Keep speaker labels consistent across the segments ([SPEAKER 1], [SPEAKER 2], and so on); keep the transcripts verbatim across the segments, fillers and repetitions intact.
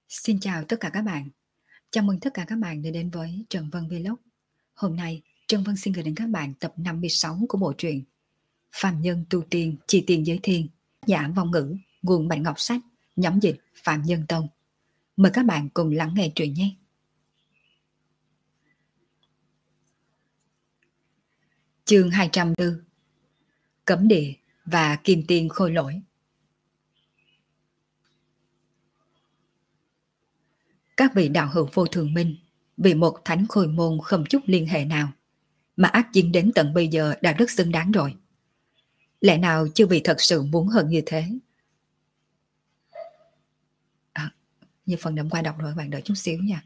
[SPEAKER 1] Xin chào tất cả các bạn. Chào mừng tất cả các bạn đã đến với Trần Vân Vlog. Hôm nay, Trần Vân xin gửi đến các bạn tập năm mươi sáu của bộ truyện Phàm Nhân Tu Tiên Chi Tiền Giới Thiên, giả Vong Ngữ, nguồn Bạch Ngọc Sách, nhóm dịch Phạm Nhân Tông. Mời các bạn cùng lắng nghe truyện nhé. Chương hai trăm bốn, Cấm Địa và Kim Tiên Khôi Lỗi. Các vị đạo hữu vô thường minh, vì một thánh khôi môn không chút liên hệ nào, mà ác chiến đến tận bây giờ đã rất xứng đáng rồi. Lẽ nào chưa vì thật sự muốn hơn như thế? À, như phần đậm qua đọc rồi, bạn đợi chút xíu nha.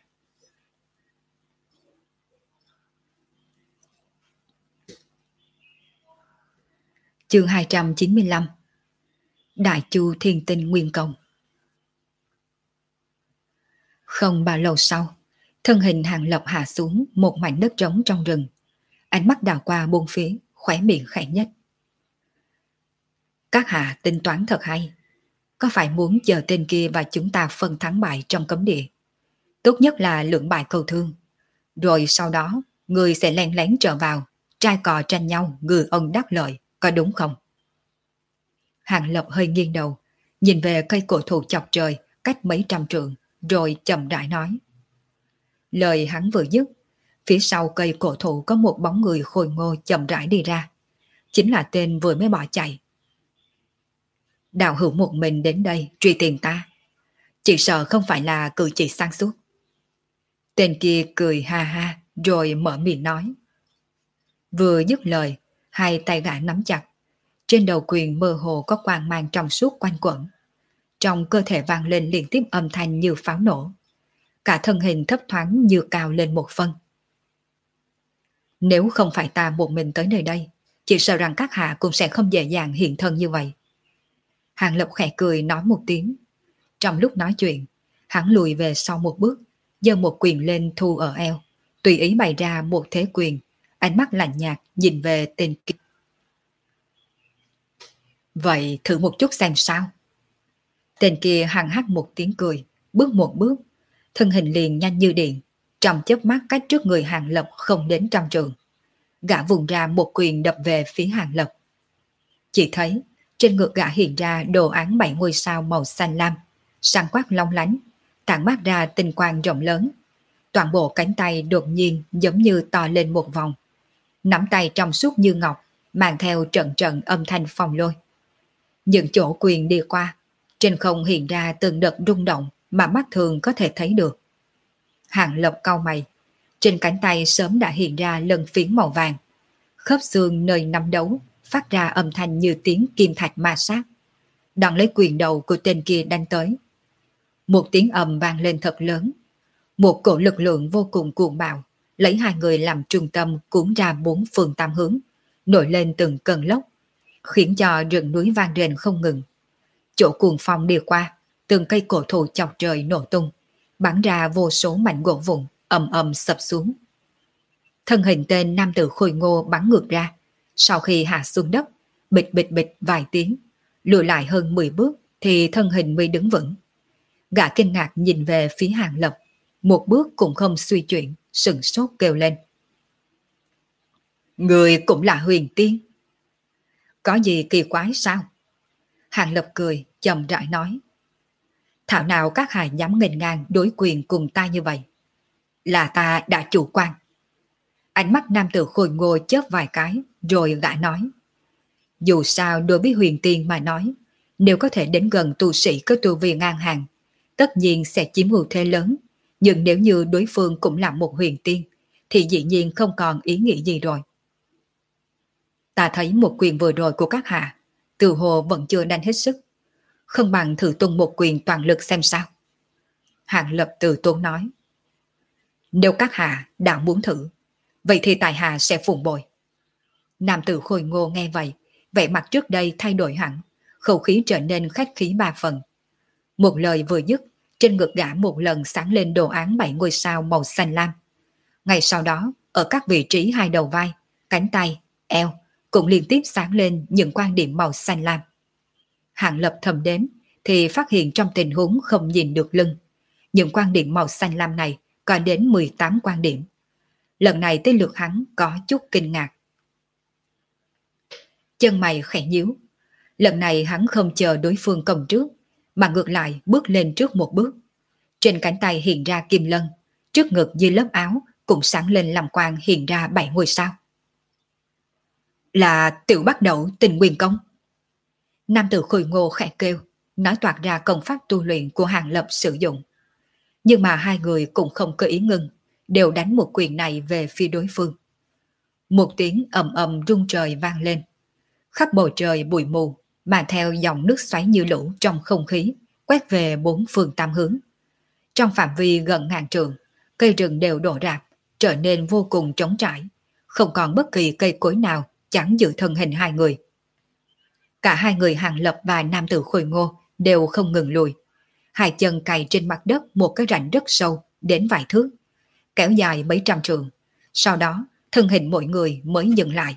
[SPEAKER 1] Chương hai trăm chín mươi lăm, Đại Chu Thiên Tinh Nguyên Công. Không bao lâu sau, thân hình Hàng Lập hạ xuống một mảnh đất trống trong rừng. Ánh mắt đảo qua bốn phía, khóe miệng khẽ nhất. Các hạ tính toán thật hay. Có phải muốn chờ tên kia và chúng ta phân thắng bại trong cấm địa? Tốt nhất là lưỡng bại cầu thương. Rồi sau đó, người sẽ len lén trở vào, trai cò tranh nhau, ngư ông đắc lợi, có đúng không? Hàng Lập hơi nghiêng đầu, nhìn về cây cổ thụ chọc trời cách mấy trăm trượng, rồi chậm rãi nói. Lời hắn vừa dứt, phía sau cây cổ thụ có một bóng người khôi ngô chậm rãi đi ra. Chính là tên vừa mới bỏ chạy. Đạo hữu một mình đến đây truy tìm ta, chỉ sợ không phải là cử chỉ sáng suốt. Tên kia cười ha ha rồi mở miệng nói. Vừa dứt lời, hai tay gã nắm chặt. Trên đầu quyền mơ hồ có quang mang trong suốt quanh quẩn. Trong cơ thể vang lên liên tiếp âm thanh như pháo nổ. Cả thân hình thấp thoáng như cao lên một phân. Nếu không phải ta một mình tới nơi đây, chỉ sợ rằng các hạ cũng sẽ không dễ dàng hiện thân như vậy. Hàng Lập khẽ cười nói một tiếng. Trong lúc nói chuyện, hắn lùi về sau một bước, giơ một quyền lên thu ở eo, tùy ý bày ra một thế quyền, ánh mắt lạnh nhạt nhìn về tên kia. Vậy thử một chút xem sao. Tên kia hằng hắc một tiếng cười, bước một bước, thân hình liền nhanh như điện, trong chớp mắt cách trước người Hàng Lập không đến trăm trượng. Gã vùng ra một quyền đập về phía Hàng Lập. Chỉ thấy trên ngực gã hiện ra đồ án bảy ngôi sao màu xanh lam, sáng quắc long lánh, tản mát ra tinh quang rộng lớn. Toàn bộ cánh tay đột nhiên giống như to lên một vòng. Nắm tay trong suốt như ngọc, mang theo trận trận âm thanh phong lôi. Những chỗ quyền đi qua, trên không hiện ra từng đợt rung động mà mắt thường có thể thấy được. Hàng Lập cau mày, trên cánh tay sớm đã hiện ra lân phiến màu vàng. Khớp xương nơi nắm đấu phát ra âm thanh như tiếng kim thạch ma sát. Đón lấy quyền đầu của tên kia đánh tới. Một tiếng ầm vang lên thật lớn. Một cổ lực lượng vô cùng cuồng bạo, lấy hai người làm trung tâm cuốn ra bốn phương tám hướng, nổi lên từng cơn lốc, khiến cho rừng núi vang rền không ngừng. Chỗ cuồng phong đi qua, từng cây cổ thụ chọc trời nổ tung, bắn ra vô số mảnh gỗ vụn, ầm ầm sập xuống. Thân hình tên nam tử khôi ngô bắn ngược ra, sau khi hạ xuống đất, bịch bịch bịch vài tiếng, lùi lại hơn mười bước thì thân hình mới đứng vững. Gã kinh ngạc nhìn về phía Hàng Lập, một bước cũng không suy chuyển, sừng sốt kêu lên. Người cũng là huyền tiên. Có gì kỳ quái sao? Hàng Lập cười, chậm rãi nói. Thảo nào các hài dám nghênh ngang đối quyền cùng ta như vậy? Là ta đã chủ quan. Ánh mắt nam tử khôi ngô chớp vài cái, rồi gã nói. Dù sao đối với huyền tiên mà nói, nếu có thể đến gần tu sĩ có tu vi ngang hàng, tất nhiên sẽ chiếm ưu thế lớn. Nhưng nếu như đối phương cũng là một huyền tiên, thì dĩ nhiên không còn ý nghĩa gì rồi. Ta thấy một quyền vừa rồi của các hạ, từ hồ vẫn chưa đánh hết sức. Không bằng thử tung một quyền toàn lực xem sao. Hàng Lập từ tốn nói. Nếu các hạ đã muốn thử, vậy thì tại hạ sẽ phụng bồi. Nam tử khôi ngô nghe vậy, vẻ mặt trước đây thay đổi hẳn, khẩu khí trở nên khách khí ba phần. Một lời vừa dứt, trên ngực gã một lần sáng lên đồ án bảy ngôi sao màu xanh lam. Ngay sau đó, ở các vị trí hai đầu vai, cánh tay, eo, cũng liên tiếp sáng lên những quan điểm màu xanh lam. Hàng Lập thầm đếm, thì phát hiện trong tình huống không nhìn được lưng, những quan điểm màu xanh lam này có đến mười tám quan điểm. Lần này tới lượt hắn có chút kinh ngạc. Chân mày khẽ nhíu. Lần này hắn không chờ đối phương công trước, mà ngược lại bước lên trước một bước. Trên cánh tay hiện ra kim lân, trước ngực dưới lớp áo cũng sáng lên làm quang hiện ra bảy ngôi sao. Là Tiểu Bát Đẩu Tình Nguyên Công. Nam tử Khôi Ngô khẽ kêu, nói toạc ra công pháp tu luyện của Hàng Lập sử dụng. Nhưng mà hai người cũng không có ý ngưng, đều đánh một quyền này về phía đối phương. Một tiếng ầm ầm rung trời vang lên. Khắp bầu trời bụi mù, mà theo dòng nước xoáy như lũ trong không khí, quét về bốn phương tám hướng. Trong phạm vi gần ngàn trượng, cây rừng đều đổ rạp, trở nên vô cùng trống trải, không còn bất kỳ cây cối nào chắn giữ thân hình hai người. Cả hai người Hàng Lập và nam tử Khôi Ngô đều không ngừng lùi. Hai chân cày trên mặt đất một cái rãnh rất sâu, đến vài thước, kéo dài mấy trăm trượng. Sau đó, thân hình mỗi người mới dừng lại.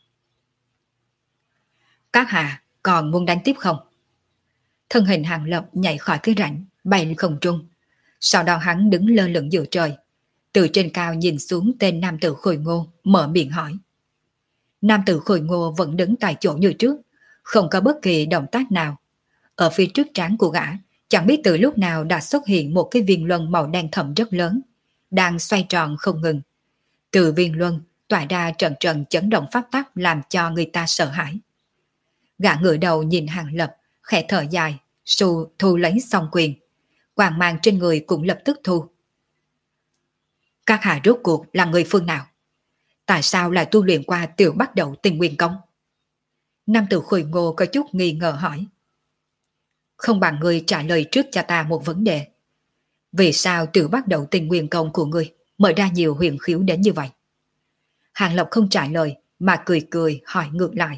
[SPEAKER 1] Các hạ còn muốn đánh tiếp không? Thân hình Hàng Lập nhảy khỏi cái rãnh, bay lên không trung. Sau đó hắn đứng lơ lửng giữa trời, từ trên cao nhìn xuống tên nam tử Khôi Ngô, mở miệng hỏi. Nam tử Khôi Ngô vẫn đứng tại chỗ như trước, không có bất kỳ động tác nào. Ở phía trước trán của gã, chẳng biết từ lúc nào đã xuất hiện một cái viên luân màu đen thẫm rất lớn, đang xoay tròn không ngừng. Từ viên luân tỏa ra trận trận chấn động pháp tắc làm cho người ta sợ hãi. Gã ngửa đầu nhìn Hàng Lập, khẽ thở dài, su thu lấy xong quyền. Quang mang trên người cũng lập tức thu. Các hạ rốt cuộc là người phương nào? Tại sao lại tu luyện qua Tiểu Bát Đẩu Tình Nguyên Công? Nam tử Khôi Ngô có chút nghi ngờ hỏi. Không bằng ngươi trả lời trước cho ta một vấn đề. Vì sao Tiểu Bát Đẩu Tình Nguyên Công của ngươi mở ra nhiều huyền khiếu đến như vậy? Hàng Lập không trả lời mà cười cười hỏi ngược lại.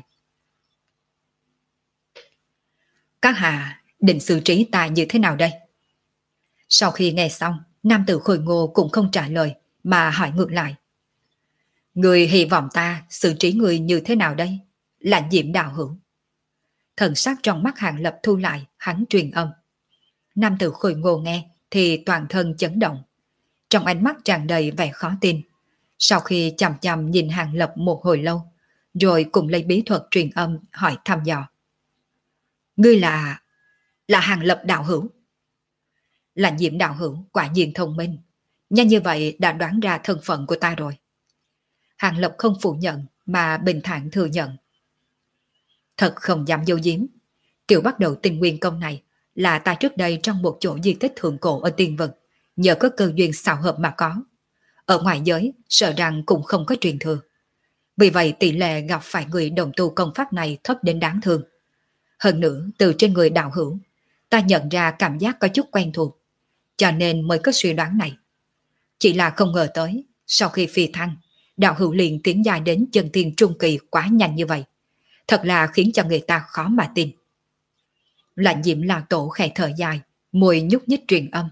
[SPEAKER 1] Các hạ định xử trí ta như thế nào đây? Sau khi nghe xong, nam tử Khôi Ngô cũng không trả lời mà hỏi ngược lại. Người hy vọng ta xử trí người như thế nào đây? Lạnh Diệm Đạo Hữu. Thần sắc trong mắt Hàng Lập thu lại, hắn truyền âm. Nam tử Khôi Ngô nghe thì toàn thân chấn động. Trong ánh mắt tràn đầy vẻ khó tin. Sau khi chằm chằm nhìn Hàng Lập một hồi lâu, rồi cùng lấy bí thuật truyền âm hỏi thăm dò. Ngươi là... là Hàng Lập đạo hữu. Lạnh Diệm Đạo Hữu quả nhiên thông minh, nhanh như vậy đã đoán ra thân phận của ta rồi. Hàng Lập không phủ nhận mà bình thản thừa nhận. Thật không dám dâu diếm, Tiểu Bát Đẩu Tình Nguyên Công này là ta trước đây trong một chỗ di tích thượng cổ ở Tiên Vực, nhờ có cơ duyên xảo hợp mà có. Ở ngoài giới sợ rằng cũng không có truyền thừa. Vì vậy tỷ lệ gặp phải người đồng tu công pháp này thấp đến đáng thương. Hơn nữa từ trên người đạo hữu, ta nhận ra cảm giác có chút quen thuộc, cho nên mới có suy đoán này. Chỉ là không ngờ tới, sau khi phi thăng, đạo hữu liền tiến dài đến chân tiên trung kỳ quá nhanh như vậy. Thật là khiến cho người ta khó mà tin. Lạnh Diệm Lão Tổ khẽ thở dài, môi nhúc nhích truyền âm.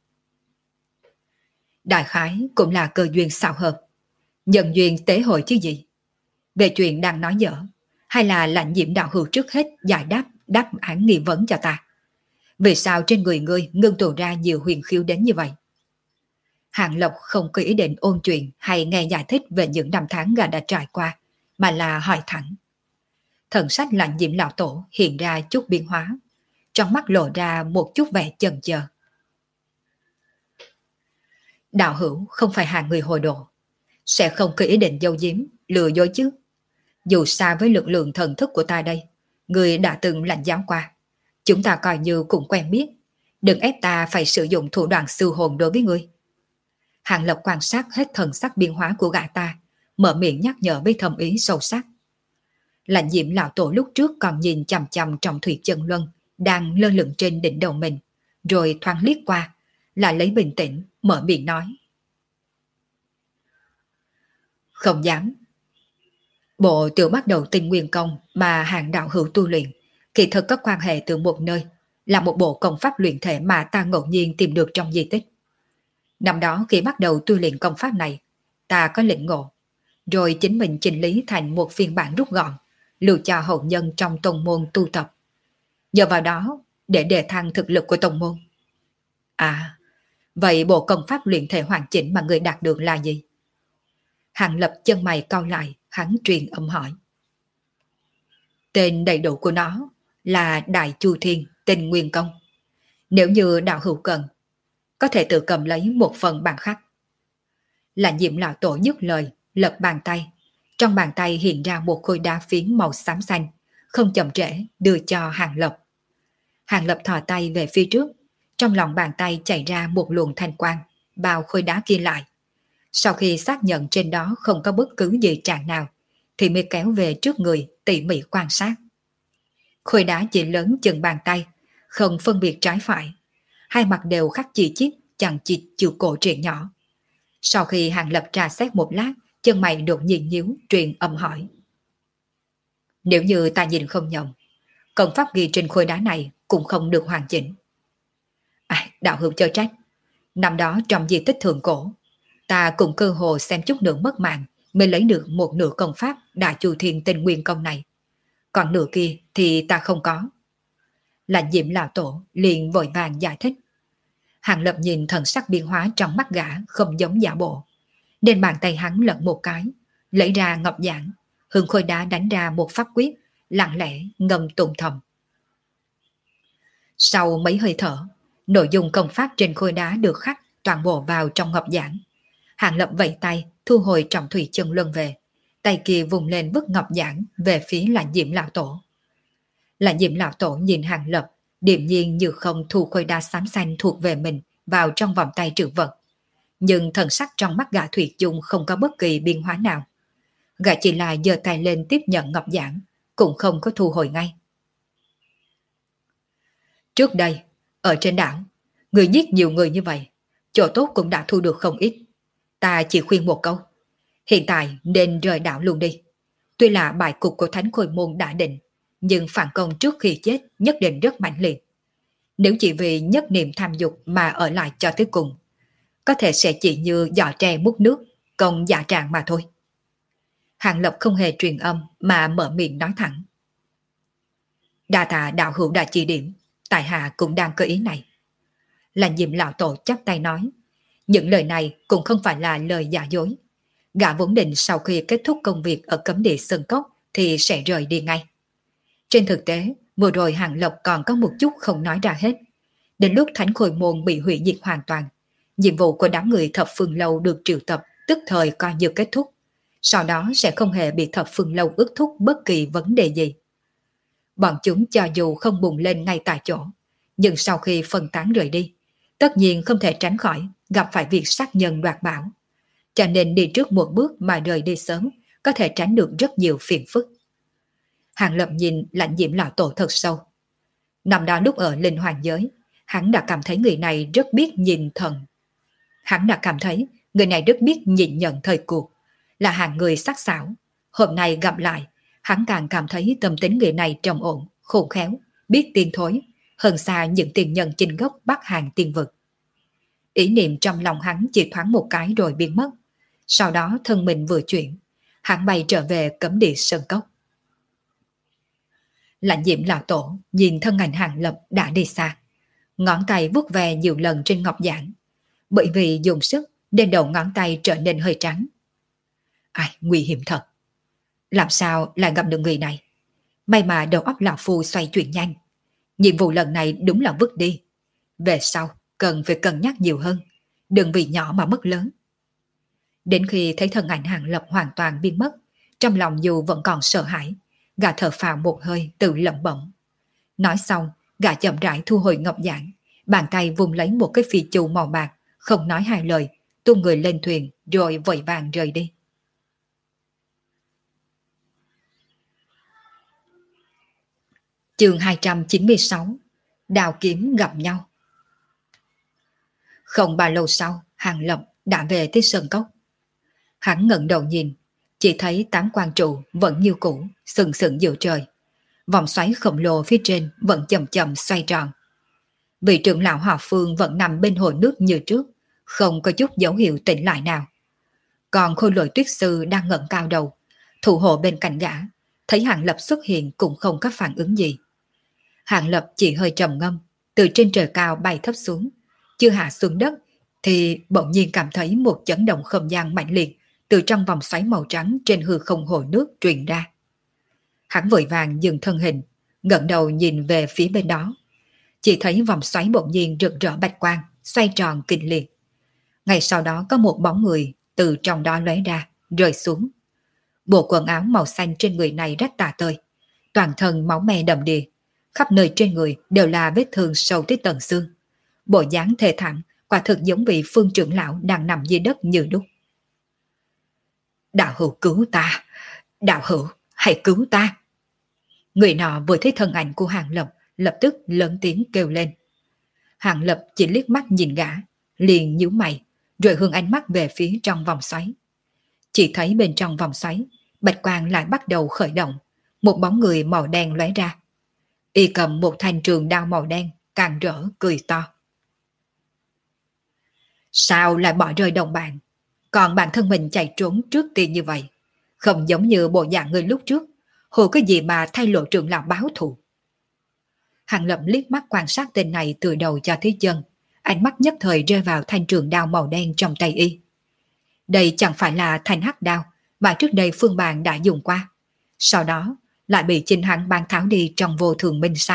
[SPEAKER 1] Đại khái cũng là cơ duyên xảo hợp, nhân duyên tế hội chứ gì. Về chuyện đang nói dở, hay là Lạnh Diệm Đạo Hữu trước hết giải đáp đáp án nghi vấn cho ta. Vì sao trên người ngươi ngưng tụ ra nhiều huyền khiếu đến như vậy? Hàng Lập không có ý định ôn chuyện hay nghe giải thích về những năm tháng gã đã trải qua, mà là hỏi thẳng. Thần sắc Lạnh Diệm Lão Tổ hiện ra chút biến hóa, trong mắt lộ ra một chút vẻ chần chờ. Đạo hữu không phải hạng người hồ đồ, sẽ không có ý định giấu giếm, lừa dối chứ. Dù xa với lực lượng thần thức của ta đây, người đã từng lãnh giáo qua, chúng ta coi như cũng quen biết, đừng ép ta phải sử dụng thủ đoạn sư hồn đối với ngươi. Hàng Lập quan sát hết thần sắc biến hóa của gã ta, mở miệng nhắc nhở với thầm ý sâu sắc. Lạnh Diệm Lão Tổ lúc trước còn nhìn chằm chằm trong thủy chân luân đang lơ lửng trên đỉnh đầu mình, rồi thoáng liếc qua, lại lấy bình tĩnh mở miệng nói. Không dám. Bộ Tiểu Bát Đẩu Tình Nguyên Công mà Hàng đạo hữu tu luyện kỳ thực có quan hệ từ một nơi, là một bộ công pháp luyện thể mà ta ngẫu nhiên tìm được trong di tích. Năm đó khi bắt đầu tu luyện công pháp này, ta có lĩnh ngộ, rồi chính mình chỉnh lý thành một phiên bản rút gọn, lưu cho hậu nhân trong tông môn tu tập. Nhờ vào đó để đề thăng thực lực của tông môn. À, Vậy bộ công pháp luyện thể hoàn chỉnh mà người đạt được là gì? Hàng Lập chân mày cau lại, hắn truyền âm hỏi. Tên đầy đủ của nó là Đại Chu Thiên Tinh Nguyên Công. Nếu như đạo hữu cần, có thể tự cầm lấy một phần bản khắc. Là Diệm lão tổ dứt lời, lật bàn tay. Trong bàn tay hiện ra một khối đá phiến màu xám xanh, không chậm trễ đưa cho Hàng Lập. Hàng Lập thò tay về phía trước, trong lòng bàn tay chảy ra một luồng thanh quang, bao khối đá kia lại. Sau khi xác nhận trên đó không có bất cứ gì trạng nào, thì mới kéo về trước người tỉ mỉ quan sát. Khối đá chỉ lớn chừng bàn tay, không phân biệt trái phải. Hai mặt đều khắc chi chít, chẳng chịt chữ cổ truyện nhỏ. Sau khi Hàng Lập tra xét một lát, chân mày đột nhiên nhíu, truyền âm hỏi. Nếu như ta nhìn không nhầm, công pháp ghi trên khối đá này cũng không được hoàn chỉnh. À, đạo hữu chớ trách. Năm đó trong di tích thượng cổ, ta cũng cơ hồ xem chút nữa mất mạng mới lấy được một nửa công pháp Đại Chu Thiên Tinh Nguyên Công này. Còn nửa kia thì ta không có. Là Diệm lão tổ liền vội vàng giải thích. Hàng Lập nhìn thần sắc biến hóa trong mắt gã không giống giả bộ, nên bàn tay hắn lật một cái, lấy ra ngọc giản, hướng khối đá đánh ra một pháp quyết, lặng lẽ ngâm tụng thầm. Sau mấy hơi thở, nội dung công pháp trên khối đá được khắc toàn bộ vào trong ngọc giản. Hàng Lập vẫy tay thu hồi trọng thủy chân luân về, tay kia vùng lên vứt ngọc giản về phía là Diệm lão tổ. Là Diệm lão tổ nhìn Hàng Lập, điềm nhiên như không thu khối đá xám xanh thuộc về mình vào trong vòng tay trữ vật. Nhưng thần sắc trong mắt gã Thủy chung không có bất kỳ biến hóa nào. Gã chỉ là giơ tay lên tiếp nhận ngọc giản, cũng không có thu hồi ngay. Trước đây, ở trên đảo, người giết nhiều người như vậy, chỗ tốt cũng đã thu được không ít. Ta chỉ khuyên một câu, hiện tại nên rời đảo luôn đi. Tuy là bài cục của Thánh Khôi Môn đã định, nhưng phản công trước khi chết nhất định rất mãnh liệt. Nếu chỉ vì nhất niệm tham dục mà ở lại cho tới cùng, có thể sẽ chỉ như giỏ tre múc nước, công dạ trạng mà thôi. Hàng Lập không hề truyền âm mà mở miệng nói thẳng. Đa tạ đạo hữu đã chỉ điểm, tại hạ cũng đang có ý này. Là Diệm lão tổ chắp tay nói, những lời này cũng không phải là lời giả dối. Gã vốn định sau khi kết thúc công việc ở cấm địa Sơn Cốc thì sẽ rời đi ngay. Trên thực tế, vừa rồi Hàng Lập còn có một chút không nói ra hết. Đến lúc Thánh Khôi Môn bị hủy diệt hoàn toàn, nhiệm vụ của đám người Thập Phương Lâu được triệu tập tức thời coi như kết thúc. Sau đó sẽ không hề bị Thập Phương Lâu ước thúc bất kỳ vấn đề gì. Bọn chúng cho dù không bùng lên ngay tại chỗ, nhưng sau khi phân tán rời đi, tất nhiên không thể tránh khỏi gặp phải việc sát nhân đoạt bảo. Cho nên đi trước một bước mà rời đi sớm, có thể tránh được rất nhiều phiền phức. Hàng Lập nhìn Lãnh Diệm lão tổ thật sâu. Năm đó lúc ở linh hoàng giới, hắn đã cảm thấy người này rất biết nhìn thần. Hắn đã cảm thấy người này rất biết nhìn nhận thời cuộc, là hạng người sắc sảo. Hôm nay gặp lại, hắn càng cảm thấy tâm tính người này trầm ổn, khôn khéo, biết tiên thối, hơn xa những tiền nhân chinh gốc Bắc Hàn tiên vực. Ý niệm trong lòng hắn chỉ thoáng một cái rồi biến mất. Sau đó thân mình vừa chuyển, hắn bay trở về cấm địa Sơn Cốc. Lãnh Diệm lão tổ nhìn thân ảnh Hàng Lập đã đi xa, ngón tay vuốt ve nhiều lần trên ngọc giản. Bởi vì dùng sức nên đầu ngón tay trở nên hơi trắng. Ai, nguy hiểm thật. Làm sao lại gặp được người này? May mà đầu óc lão phu xoay chuyển nhanh. Nhiệm vụ lần này đúng là vứt đi. Về sau cần phải cân nhắc nhiều hơn, đừng vì nhỏ mà mất lớn. Đến khi thấy thân ảnh Hàng Lập hoàn toàn biến mất, trong lòng dù vẫn còn sợ hãi, gã thở phào một hơi tự lẩm bẩm. Nói xong, gã chậm rãi thu hồi ngọc giản, bàn tay vùng lấy một cái phi chu màu bạc, không nói hai lời, tung người lên thuyền rồi vội vàng rời đi. Chương hai trăm chín mươi sáu, Đào kiếm gặp nhau. Không bao lâu sau, Hàng Lập đã về tới Sơn Cốc. Hắn ngẩng đầu nhìn, chỉ thấy tám quan trụ vẫn như cũ, sừng sững giữa trời. Vòng xoáy khổng lồ phía trên vẫn chậm chậm xoay tròn. Vị trưởng lão họ Phương vẫn nằm bên hồ nước như trước, không có chút dấu hiệu tỉnh lại nào. Còn Khôi Lỗi Tuyết Sư đang ngẩng cao đầu, thủ hộ bên cạnh gã, thấy Hàng Lập xuất hiện cũng không có phản ứng gì. Hàng Lập chỉ hơi trầm ngâm, từ trên trời cao bay thấp xuống, chưa hạ xuống đất thì bỗng nhiên cảm thấy một chấn động không gian mạnh liệt từ trong vòng xoáy màu trắng trên hư không hồ nước truyền ra. Hắn vội vàng dừng thân hình, ngẩng đầu nhìn về phía bên đó. Chỉ thấy vòng xoáy bỗng nhiên rực rỡ bạch quang, xoay tròn kịch liệt. Ngay sau đó có một bóng người từ trong đó lóe ra, rơi xuống. Bộ quần áo màu xanh trên người này rách tả tơi, toàn thân máu me đầm đìa, khắp nơi trên người đều là vết thương sâu tới tận xương. Bộ dáng thê thảm, quả thực giống vị Phương trưởng lão đang nằm dưới đất như đúc. Đạo hữu cứu ta, đạo hữu hãy cứu ta. Người nọ vừa thấy thân ảnh của Hàng Lập, lập tức lớn tiếng kêu lên. Hàng Lập chỉ liếc mắt nhìn gã, liền nhíu mày, rồi hướng ánh mắt về phía trong vòng xoáy. Chỉ thấy bên trong vòng xoáy, bạch quang lại bắt đầu khởi động, một bóng người màu đen lóe ra. Y cầm một thanh trường đao màu đen, càng rỡ cười to. Sao lại bỏ rơi đồng bạn, còn bản thân mình chạy trốn trước tiên như vậy? Không giống như bộ dạng người lúc trước, hồ cái gì mà thay lộ trưởng lão báo thù. Hàng Lập liếc mắt quan sát tên này từ đầu cho tới chân, ánh mắt nhất thời rơi vào thanh trường đao màu đen trong tay y. Đây chẳng phải là thanh hắc đao mà trước đây Phương Bàn đã dùng qua, sau đó lại bị chính hắn ban tháo đi trong vô thường minh sao?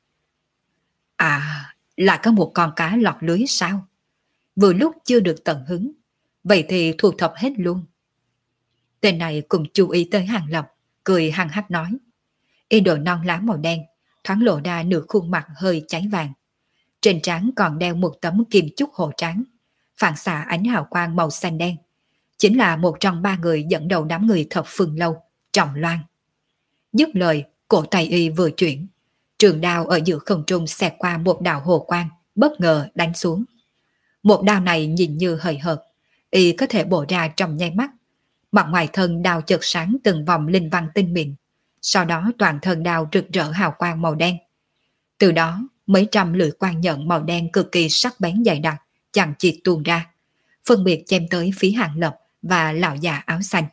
[SPEAKER 1] À, lại có một con cá lọt lưới sao? Vừa lúc chưa được tận hứng, vậy thì thu thập hết luôn. Tên này cùng chú ý tới Hàng Lập, cười hăng hắc nói. Y đội non lá màu đen, thoáng lộ ra nửa khuôn mặt hơi cháy vàng. Trên trán còn đeo một tấm kim chúc hộ trán, phản xạ ánh hào quang màu xanh đen. Chính là một trong ba người dẫn đầu đám người thập phương lâu, Trọng Loan. Dứt lời, cổ tay y vừa chuyển, trường đao ở giữa không trung xẹt qua một đạo hồ quang, bất ngờ đánh xuống. Một đao này nhìn như hời hợt, y có thể bổ ra trong nháy mắt. Mặt ngoài thân đao chợt sáng từng vòng linh văn tinh mịn, sau đó toàn thân đao rực rỡ hào quang màu đen. Từ đó, mấy trăm lưỡi quang nhận màu đen cực kỳ sắc bén dày đặc, chẳng chịt tuôn ra, phân biệt chém tới phía Hàng Lập và lão già áo xanh.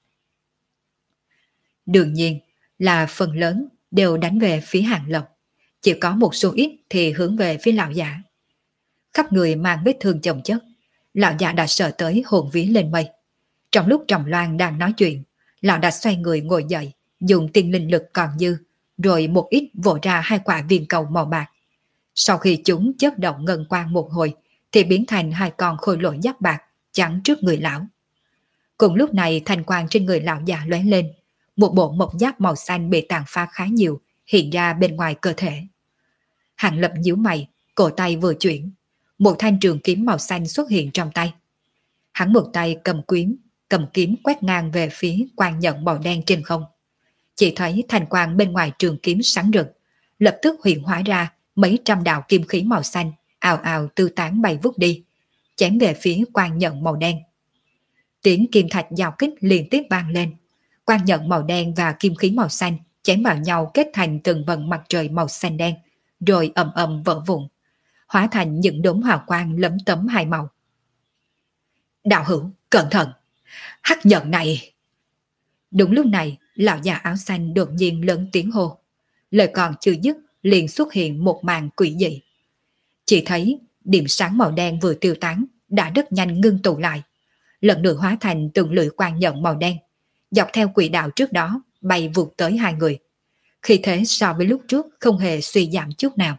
[SPEAKER 1] Đương nhiên là phần lớn đều đánh về phía Hàng Lập, chỉ có một số ít thì hướng về phía lão già. Khắp người mang vết thương chồng chất, lão già đã sợ tới hồn vía lên mây. Trong lúc Trọng Loan đang nói chuyện, lão đã xoay người ngồi dậy, dùng tiên linh lực còn dư, rồi một ít vỗ ra hai quả viên cầu màu bạc. Sau khi chúng chớp động ngân quang một hồi, thì biến thành hai con khôi lỗi giáp bạc chắn trước người lão. Cùng lúc này thanh quang trên người lão già lóe lên, một bộ mộc giáp màu xanh bị tàn phá khá nhiều hiện ra bên ngoài cơ thể. Hàng Lập nhíu mày, cổ tay vừa chuyển, một thanh trường kiếm màu xanh xuất hiện trong tay. Hắn một tay cầm kiếm, cầm kiếm quét ngang về phía quang nhận màu đen trên không. Chỉ thấy thanh quang bên ngoài trường kiếm sáng rực, lập tức hiện hóa ra mấy trăm đạo kim khí màu xanh, ào ào tư tán bay vút đi, chém về phía quang nhận màu đen. Tiếng kim thạch giao kích liên tiếp vang lên, quang nhận màu đen và kim khí màu xanh chém vào nhau kết thành từng vầng mặt trời màu xanh đen, rồi ầm ầm vỡ vụn, hóa thành những đốm hào quang lấm tấm hai màu. Đạo hữu, cẩn thận, hắc nhận này. Đúng lúc này, lão già áo xanh đột nhiên lớn tiếng hô. Lời còn chưa dứt, liền xuất hiện một màn quỷ dị. Chỉ thấy điểm sáng màu đen vừa tiêu tán, đã rất nhanh ngưng tụ lại, lần nữa hóa thành từng lưỡi quang nhận màu đen, dọc theo quỹ đạo trước đó bay vụt tới hai người. Khi thế so với lúc trước không hề suy giảm chút nào.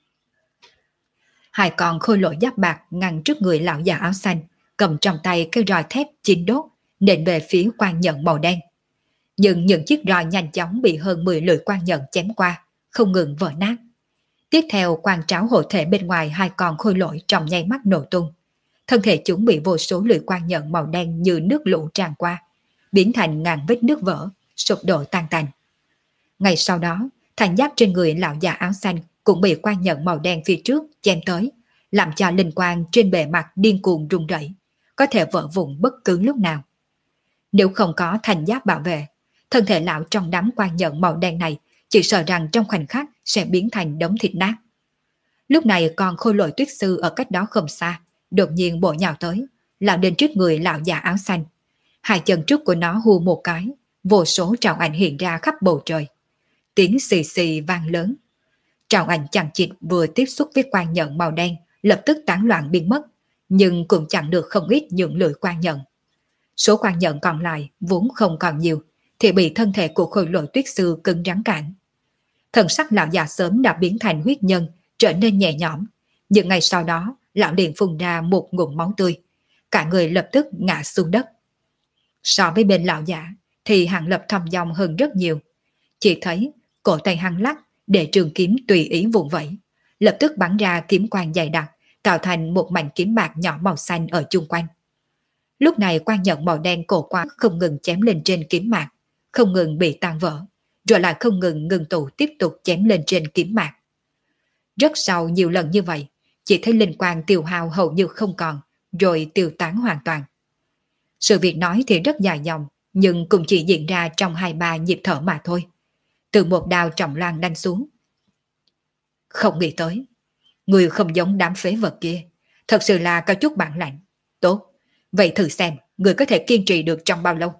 [SPEAKER 1] Hai con khôi lỗi giáp bạc ngăn trước người lão già áo xanh, cầm trong tay cái roi thép chín đốt, nện về phía quang nhận màu đen. Nhưng những chiếc roi nhanh chóng bị hơn mười lưỡi quang nhận chém qua, không ngừng vỡ nát. Tiếp theo quang tráo hộ thể bên ngoài hai con khôi lỗi trong nháy mắt nổ tung. Thân thể chúng bị vô số lưỡi quang nhận màu đen như nước lũ tràn qua, biến thành ngàn vết nước vỡ, sụp đổ tan tành. Ngay sau đó, thành giáp trên người lão già áo xanh cũng bị quang nhận màu đen phía trước chém tới, làm cho linh quang trên bề mặt điên cuồng rung rẩy, có thể vỡ vụn bất cứ lúc nào. Nếu không có thành giáp bảo vệ, thân thể lão trong đám quang nhận màu đen này chỉ sợ rằng trong khoảnh khắc sẽ biến thành đống thịt nát. Lúc này con khôi lỗi tuyết sư ở cách đó không xa, đột nhiên bổ nhào tới, lao đến trước người lão già áo xanh. Hai chân trước của nó hù một cái, vô số trào ảnh hiện ra khắp bầu trời. Tiếng xì xì vang lớn. Trào ảnh chằng chịt vừa tiếp xúc với quang nhận màu đen, lập tức tán loạn biến mất, nhưng cũng chặn được không ít những lưỡi quan nhận. Số quan nhận còn lại vốn không còn nhiều, thì bị thân thể của khôi lỗi tuyết sư cứng rắn cản. Thần sắc lão già sớm đã biến thành huyết nhân, trở nên nhẹ nhõm. Nhưng ngày sau đó, lão liền phun ra một ngụm máu tươi. Cả người lập tức ngã xuống đất. So với bên lão giả, thì Hàng Lập thong dong hơn rất nhiều. Chỉ thấy cổ tay hắn lắc để trường kiếm tùy ý vụn vẩy, lập tức bắn ra kiếm quang dày đặc, tạo thành một mảnh kiếm bạc nhỏ màu xanh ở chung quanh. Lúc này quan nhận màu đen cổ quái không ngừng chém lên trên kiếm mạc, không ngừng bị tan vỡ, rồi lại không ngừng ngừng tụ tiếp tục chém lên trên kiếm mạc. Rất sau nhiều lần như vậy, chỉ thấy linh quang tiêu hao hầu như không còn, rồi tiêu tán hoàn toàn. Sự việc nói thì rất dài dòng, nhưng cũng chỉ diễn ra trong hai ba nhịp thở mà thôi. Từ một đao trọng loan đánh xuống. Không nghĩ tới, người không giống đám phế vật kia, thật sự là có chút bản lãnh. Tốt, vậy thử xem người có thể kiên trì được trong bao lâu.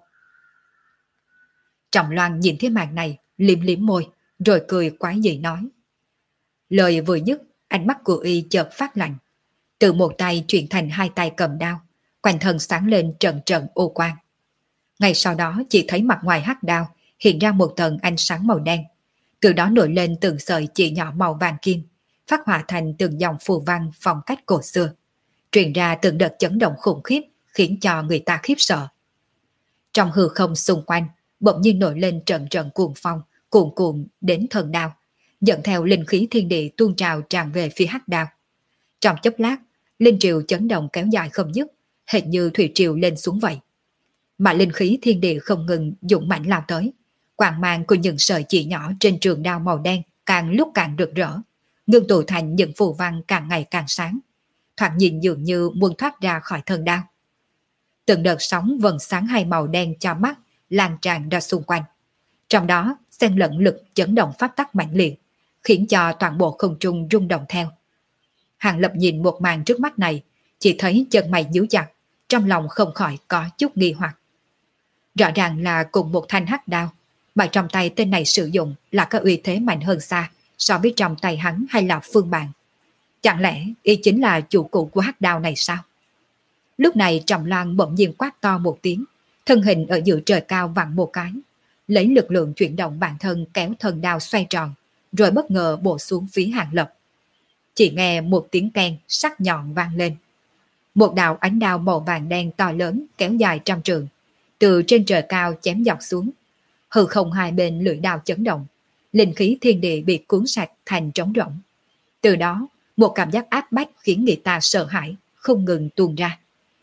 [SPEAKER 1] Trọng Loan nhìn thấy màn này, liếm liếm môi, rồi cười quái dị nói. Lời vừa dứt, ánh mắt của y chợt phát lạnh. Từ một tay chuyển thành hai tay cầm đao, quanh thân sáng lên trận trận ô quang. Ngay sau đó chỉ thấy mặt ngoài hắc đao hiện ra một tầng ánh sáng màu đen. Từ đó nổi lên từng sợi chỉ nhỏ màu vàng kim, phát họa thành từng dòng phù văn phong cách cổ xưa, truyền ra từng đợt chấn động khủng khiếp, khiến cho người ta khiếp sợ. Trong hư không xung quanh, bỗng nhiên nổi lên trận trận cuồng phong, cuồn cuộn đến thần đao, dẫn theo linh khí thiên địa tuôn trào tràn về phía hắc đao. Trong chốc lát, linh triều chấn động kéo dài không dứt, hệt như thủy triều lên xuống vậy. Mà linh khí thiên địa không ngừng dũng mãnh lao tới, quang mang của những sợi chỉ nhỏ trên trường đao màu đen càng lúc càng rực rỡ, ngưng tụ thành những phù văn càng ngày càng sáng, thoạt nhìn dường như muốn thoát ra khỏi thân đao. Từng đợt sóng vần sáng hai màu đen cho mắt lan tràn ra xung quanh, trong đó xen lẫn lực chấn động pháp tắc mạnh liệt, khiến cho toàn bộ không trung rung động theo. Hàng Lập nhìn một màn trước mắt này, chỉ thấy chân mày nhíu chặt, trong lòng không khỏi có chút nghi hoặc. Rõ ràng là cùng một thanh hắc đao, mà trong tay tên này sử dụng là có uy thế mạnh hơn xa so với trong tay hắn hay là phương bạn. Chẳng lẽ y chính là chủ cụ của hắc đao này sao? Lúc này Trọng Loan bỗng nhiên quát to một tiếng, thân hình ở giữa trời cao vặn một cái, lấy lực lượng chuyển động bản thân kéo thân đao xoay tròn, rồi bất ngờ bổ xuống phía Hàng Lập. Chỉ nghe một tiếng keng sắc nhọn vang lên. Một đạo ánh đao màu vàng đen to lớn kéo dài trăm trường, từ trên trời cao chém dọc xuống. Hư không hai bên lưỡi đao chấn động, linh khí thiên địa bị cuốn sạch thành trống rỗng. Từ đó, một cảm giác áp bách khiến người ta sợ hãi, không ngừng tuôn ra.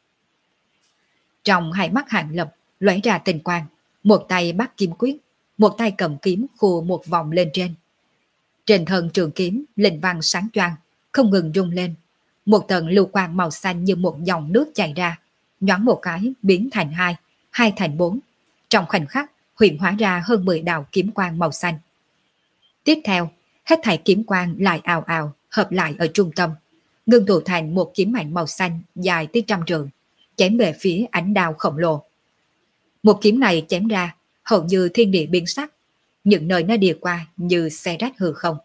[SPEAKER 1] Trong hai mắt Hàng Lập lóe ra tình quang, một tay bắt kiếm quyết, một tay cầm kiếm khua một vòng lên trên. Trên thân trường kiếm, linh văn sáng choang, không ngừng rung lên. Một tầng lưu quang màu xanh như một dòng nước chảy ra, nhoáng một cái biến thành hai, hai thành bốn. Trong khoảnh khắc, hiện hóa ra hơn mười đạo kiếm quang màu xanh. Tiếp theo, hết thảy kiếm quang lại ào ào hợp lại ở trung tâm, ngưng tụ thành một kiếm mạnh màu xanh dài tới trăm trượng, chém về phía ánh đao khổng lồ. Một kiếm này chém ra, hầu như thiên địa biến sắc, những nơi nó đi qua như xe rách hư không.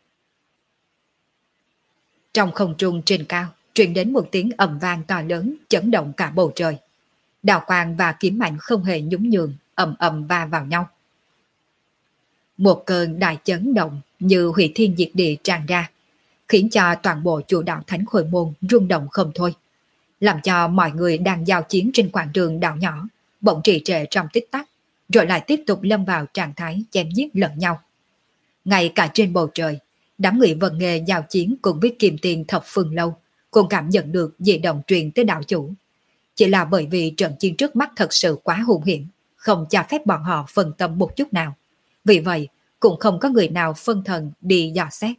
[SPEAKER 1] Trong không trung trên cao, truyền đến một tiếng ầm vang to lớn, chấn động cả bầu trời. Đào quang và kiếm mạnh không hề nhún nhường, ầm ầm va vào nhau. Một cơn đại chấn động như hủy thiên diệt địa tràn ra, khiến cho toàn bộ chùa đạo Thánh Khôi Môn rung động không thôi, làm cho mọi người đang giao chiến trên quảng trường đảo nhỏ bỗng trì trệ trong tích tắc, rồi lại tiếp tục lâm vào trạng thái chém giết lẫn nhau. Ngay cả trên bầu trời, đám người vận nghề giao chiến cùng với Kim Tiền thập phương lâu cũng cảm nhận được dị động truyền tới đạo chủ. Chỉ là bởi vì trận chiến trước mắt thật sự quá hung hiểm, không cho phép bọn họ phân tâm một chút nào. Vì vậy, cũng không có người nào phân thần đi dò xét.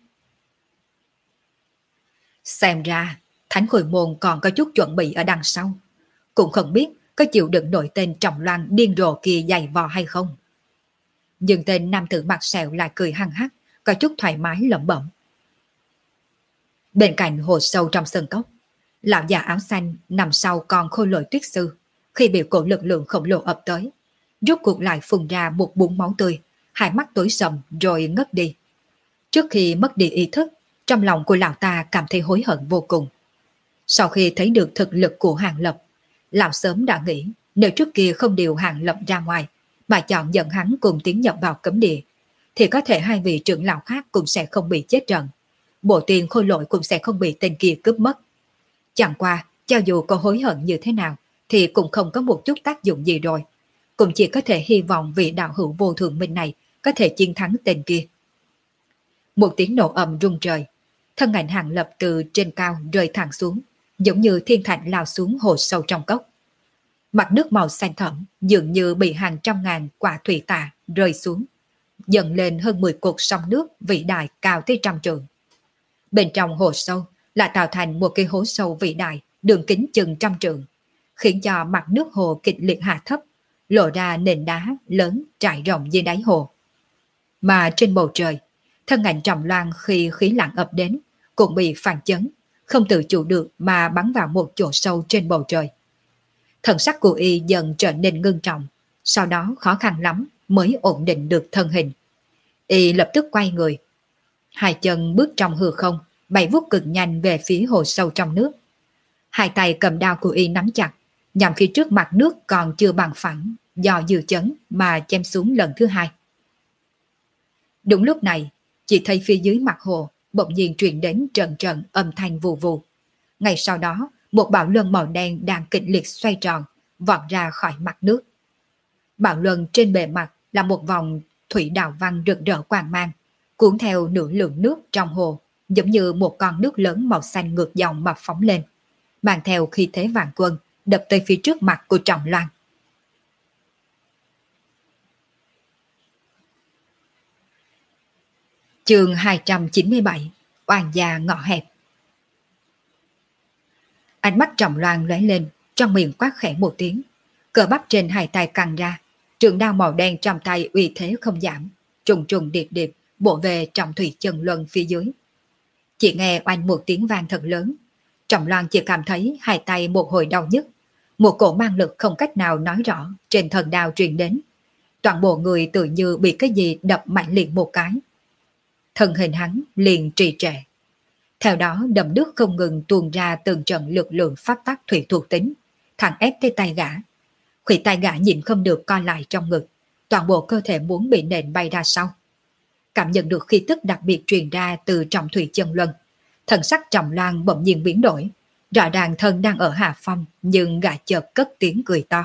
[SPEAKER 1] Xem ra, Thánh Khôi Môn còn có chút chuẩn bị ở đằng sau. Cũng không biết có chịu đựng nổi tên Trọng Loan điên rồ kia dày vò hay không. Nhưng tên nam tử mặt sẹo lại cười hăng hắc, có chút thoải mái lẩm bẩm. Bên cạnh hồ sâu trong sân cốc, lão già áo xanh nằm sau con khôi lỗi tuyết sư, khi bị cổ lực lượng khổng lồ ập tới, rốt cuộc lại phun ra một búng máu tươi, hai mắt tối sầm rồi ngất đi. Trước khi mất đi ý thức, trong lòng của lão ta cảm thấy hối hận vô cùng. Sau khi thấy được thực lực của Hàng Lập, lão sớm đã nghĩ nếu trước kia không điều Hàng Lập ra ngoài mà chọn dẫn hắn cùng tiến nhập vào cấm địa, thì có thể hai vị trưởng lão khác cũng sẽ không bị chết trận. Bộ tiền khôi lỗi cũng sẽ không bị tên kia cướp mất. Chẳng qua, cho dù có hối hận như thế nào, thì cũng không có một chút tác dụng gì rồi. Cũng chỉ có thể hy vọng vị đạo hữu vô thượng minh này có thể chiến thắng tên kia. Một tiếng nổ ầm rung trời, thân ảnh Hàng Lập từ trên cao rơi thẳng xuống, giống như thiên thạch lao xuống hồ sâu trong cốc. Mặt nước màu xanh thẫm dường như bị hàng trăm ngàn quả thủy tạ rơi xuống, dần lên hơn mười cột sông nước vĩ đại cao tới trăm trượng. Bên trong hồ sâu là tạo thành một cái hố sâu vĩ đại, đường kính chừng trăm trượng, khiến cho mặt nước hồ kịch liệt hạ thấp, lộ ra nền đá lớn trải rộng dưới đáy hồ. Mà trên bầu trời, thân ảnh Trầm Loan khi khí lạnh ập đến cũng bị phản chấn, không tự chủ được mà bắn vào một chỗ sâu trên bầu trời. Thần sắc của y dần trở nên ngưng trọng, sau đó khó khăn lắm mới ổn định được thân hình. Y lập tức quay người, hai chân bước trong hư không, bay vút cực nhanh về phía hồ sâu trong nước. Hai tay cầm đao của y nắm chặt, nhằm phía trước mặt nước còn chưa bằng phẳng, do dư chấn mà chém xuống lần thứ hai. Đúng lúc này, chỉ thấy phía dưới mặt hồ bỗng nhiên truyền đến trận trận âm thanh vù vù. Ngay sau đó, một bão luân màu đen đang kịch liệt xoay tròn, vọt ra khỏi mặt nước. Bão luân trên bề mặt là một vòng thủy đạo văn rực rỡ quang mang, cuốn theo nửa lượng nước trong hồ, giống như một con nước lớn màu xanh ngược dòng mà phóng lên, mang theo khí thế vạn quân, đập tới phía trước mặt của Trọng Loan. Chương hai trăm chín mươi bảy, oan gia ngõ hẹp. Ánh mắt Trọng Loan lóe lên, trong miệng quát khẽ một tiếng, cơ bắp trên hai tay căng ra, trường đao màu đen trong tay uy thế không giảm, trùng trùng điệp điệp bổ về Trọng Thủy Chân Luân phía dưới. Chỉ nghe oanh một tiếng vang thật lớn, Trọng Loan chỉ cảm thấy hai tay một hồi đau nhức, một cổ mang lực không cách nào nói rõ trên thần đao truyền đến, toàn bộ người tự như bị cái gì đập mạnh liệt một cái. Thân hình hắn liền trì trệ. Theo đó đầm nước không ngừng tuôn ra từng trận lực lượng pháp tắc thủy thuộc tính, thẳng ép tới tay gã. Khuỷu tay gã nhìn không được co lại trong ngực, toàn bộ cơ thể muốn bị nện bay ra sau. Cảm nhận được khí tức đặc biệt truyền ra từ Trọng Thủy Chân Luân, thần sắc Trọng Loan bỗng nhiên biến đổi, rõ ràng thân đang ở hạ phong, nhưng gã chợt cất tiếng cười to.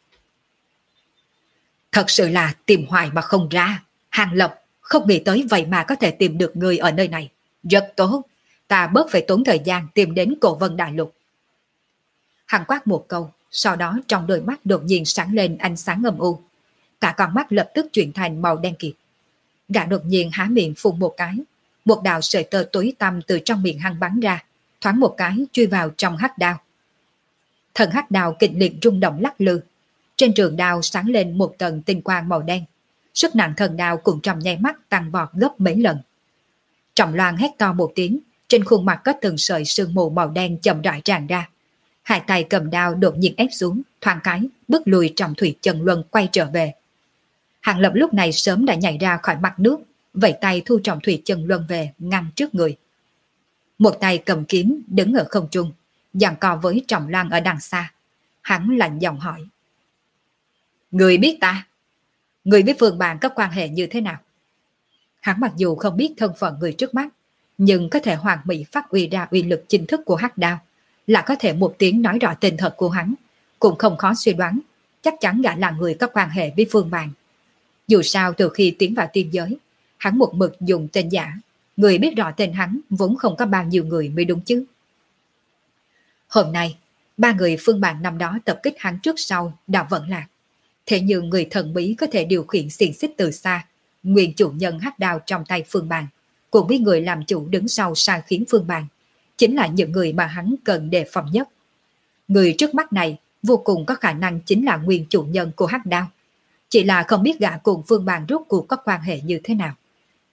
[SPEAKER 1] Thật sự là tìm hoài mà không ra, Hàng Lập, không nghĩ tới vậy mà có thể tìm được người ở nơi này. Rất tốt, ta bớt phải tốn thời gian tìm đến Cổ Vân Đại Lục. Hắn quát một câu, sau đó trong đôi mắt đột nhiên sáng lên ánh sáng âm u. Cả con mắt lập tức chuyển thành màu đen kịt. Gã đột nhiên há miệng phun một cái, một đạo sợi tơ tối tăm từ trong miệng hắn bắn ra, thoáng một cái chui vào trong hắc đao. Thần hắc đao kịch liệt rung động lắc lư, trên trường đao sáng lên một tầng tinh quang màu đen. Sức nặng thần đao cũng trong nháy mắt tăng vọt gấp mấy lần. Trọng Loan hét to một tiếng, trên khuôn mặt có từng sợi sương mù màu đen chậm rãi tràn ra. Hai tay cầm đao đột nhiên ép xuống, thoáng cái bước lùi Trọng Thủy Chân Luân quay trở về. Hàng Lập lúc này sớm đã nhảy ra khỏi mặt nước, vẫy tay thu Trọng Thủy Chân Luân về ngăn trước người. Một tay cầm kiếm đứng ở không trung, giằng co với Trọng Loan ở đằng xa. Hắn lạnh giọng hỏi: Người biết ta? Người với Phương Bàn có quan hệ như thế nào? Hắn mặc dù không biết thân phận người trước mắt, nhưng có thể hoàn mỹ phát huy ra uy lực chính thức của hắc đao, là có thể một tiếng nói rõ tên thật của hắn, cũng không khó suy đoán, chắc chắn gã là người có quan hệ với Phương Bàn. Dù sao từ khi tiến vào tiên giới, hắn một mực dùng tên giả, người biết rõ tên hắn vốn không có bao nhiêu người mới đúng chứ. Hôm nay, ba người Phương Bàn năm đó tập kích hắn trước sau đã vẫn lạc. Thế nhưng người thần bí có thể điều khiển xiềng xích từ xa, nguyên chủ nhân hắc đao trong tay Phương Bàn, cùng với người làm chủ đứng sau sai khiến Phương Bàn, chính là những người mà hắn cần đề phòng nhất. Người trước mắt này vô cùng có khả năng chính là nguyên chủ nhân của hắc đao, chỉ là không biết gã cùng Phương Bàn rốt cuộc có quan hệ như thế nào.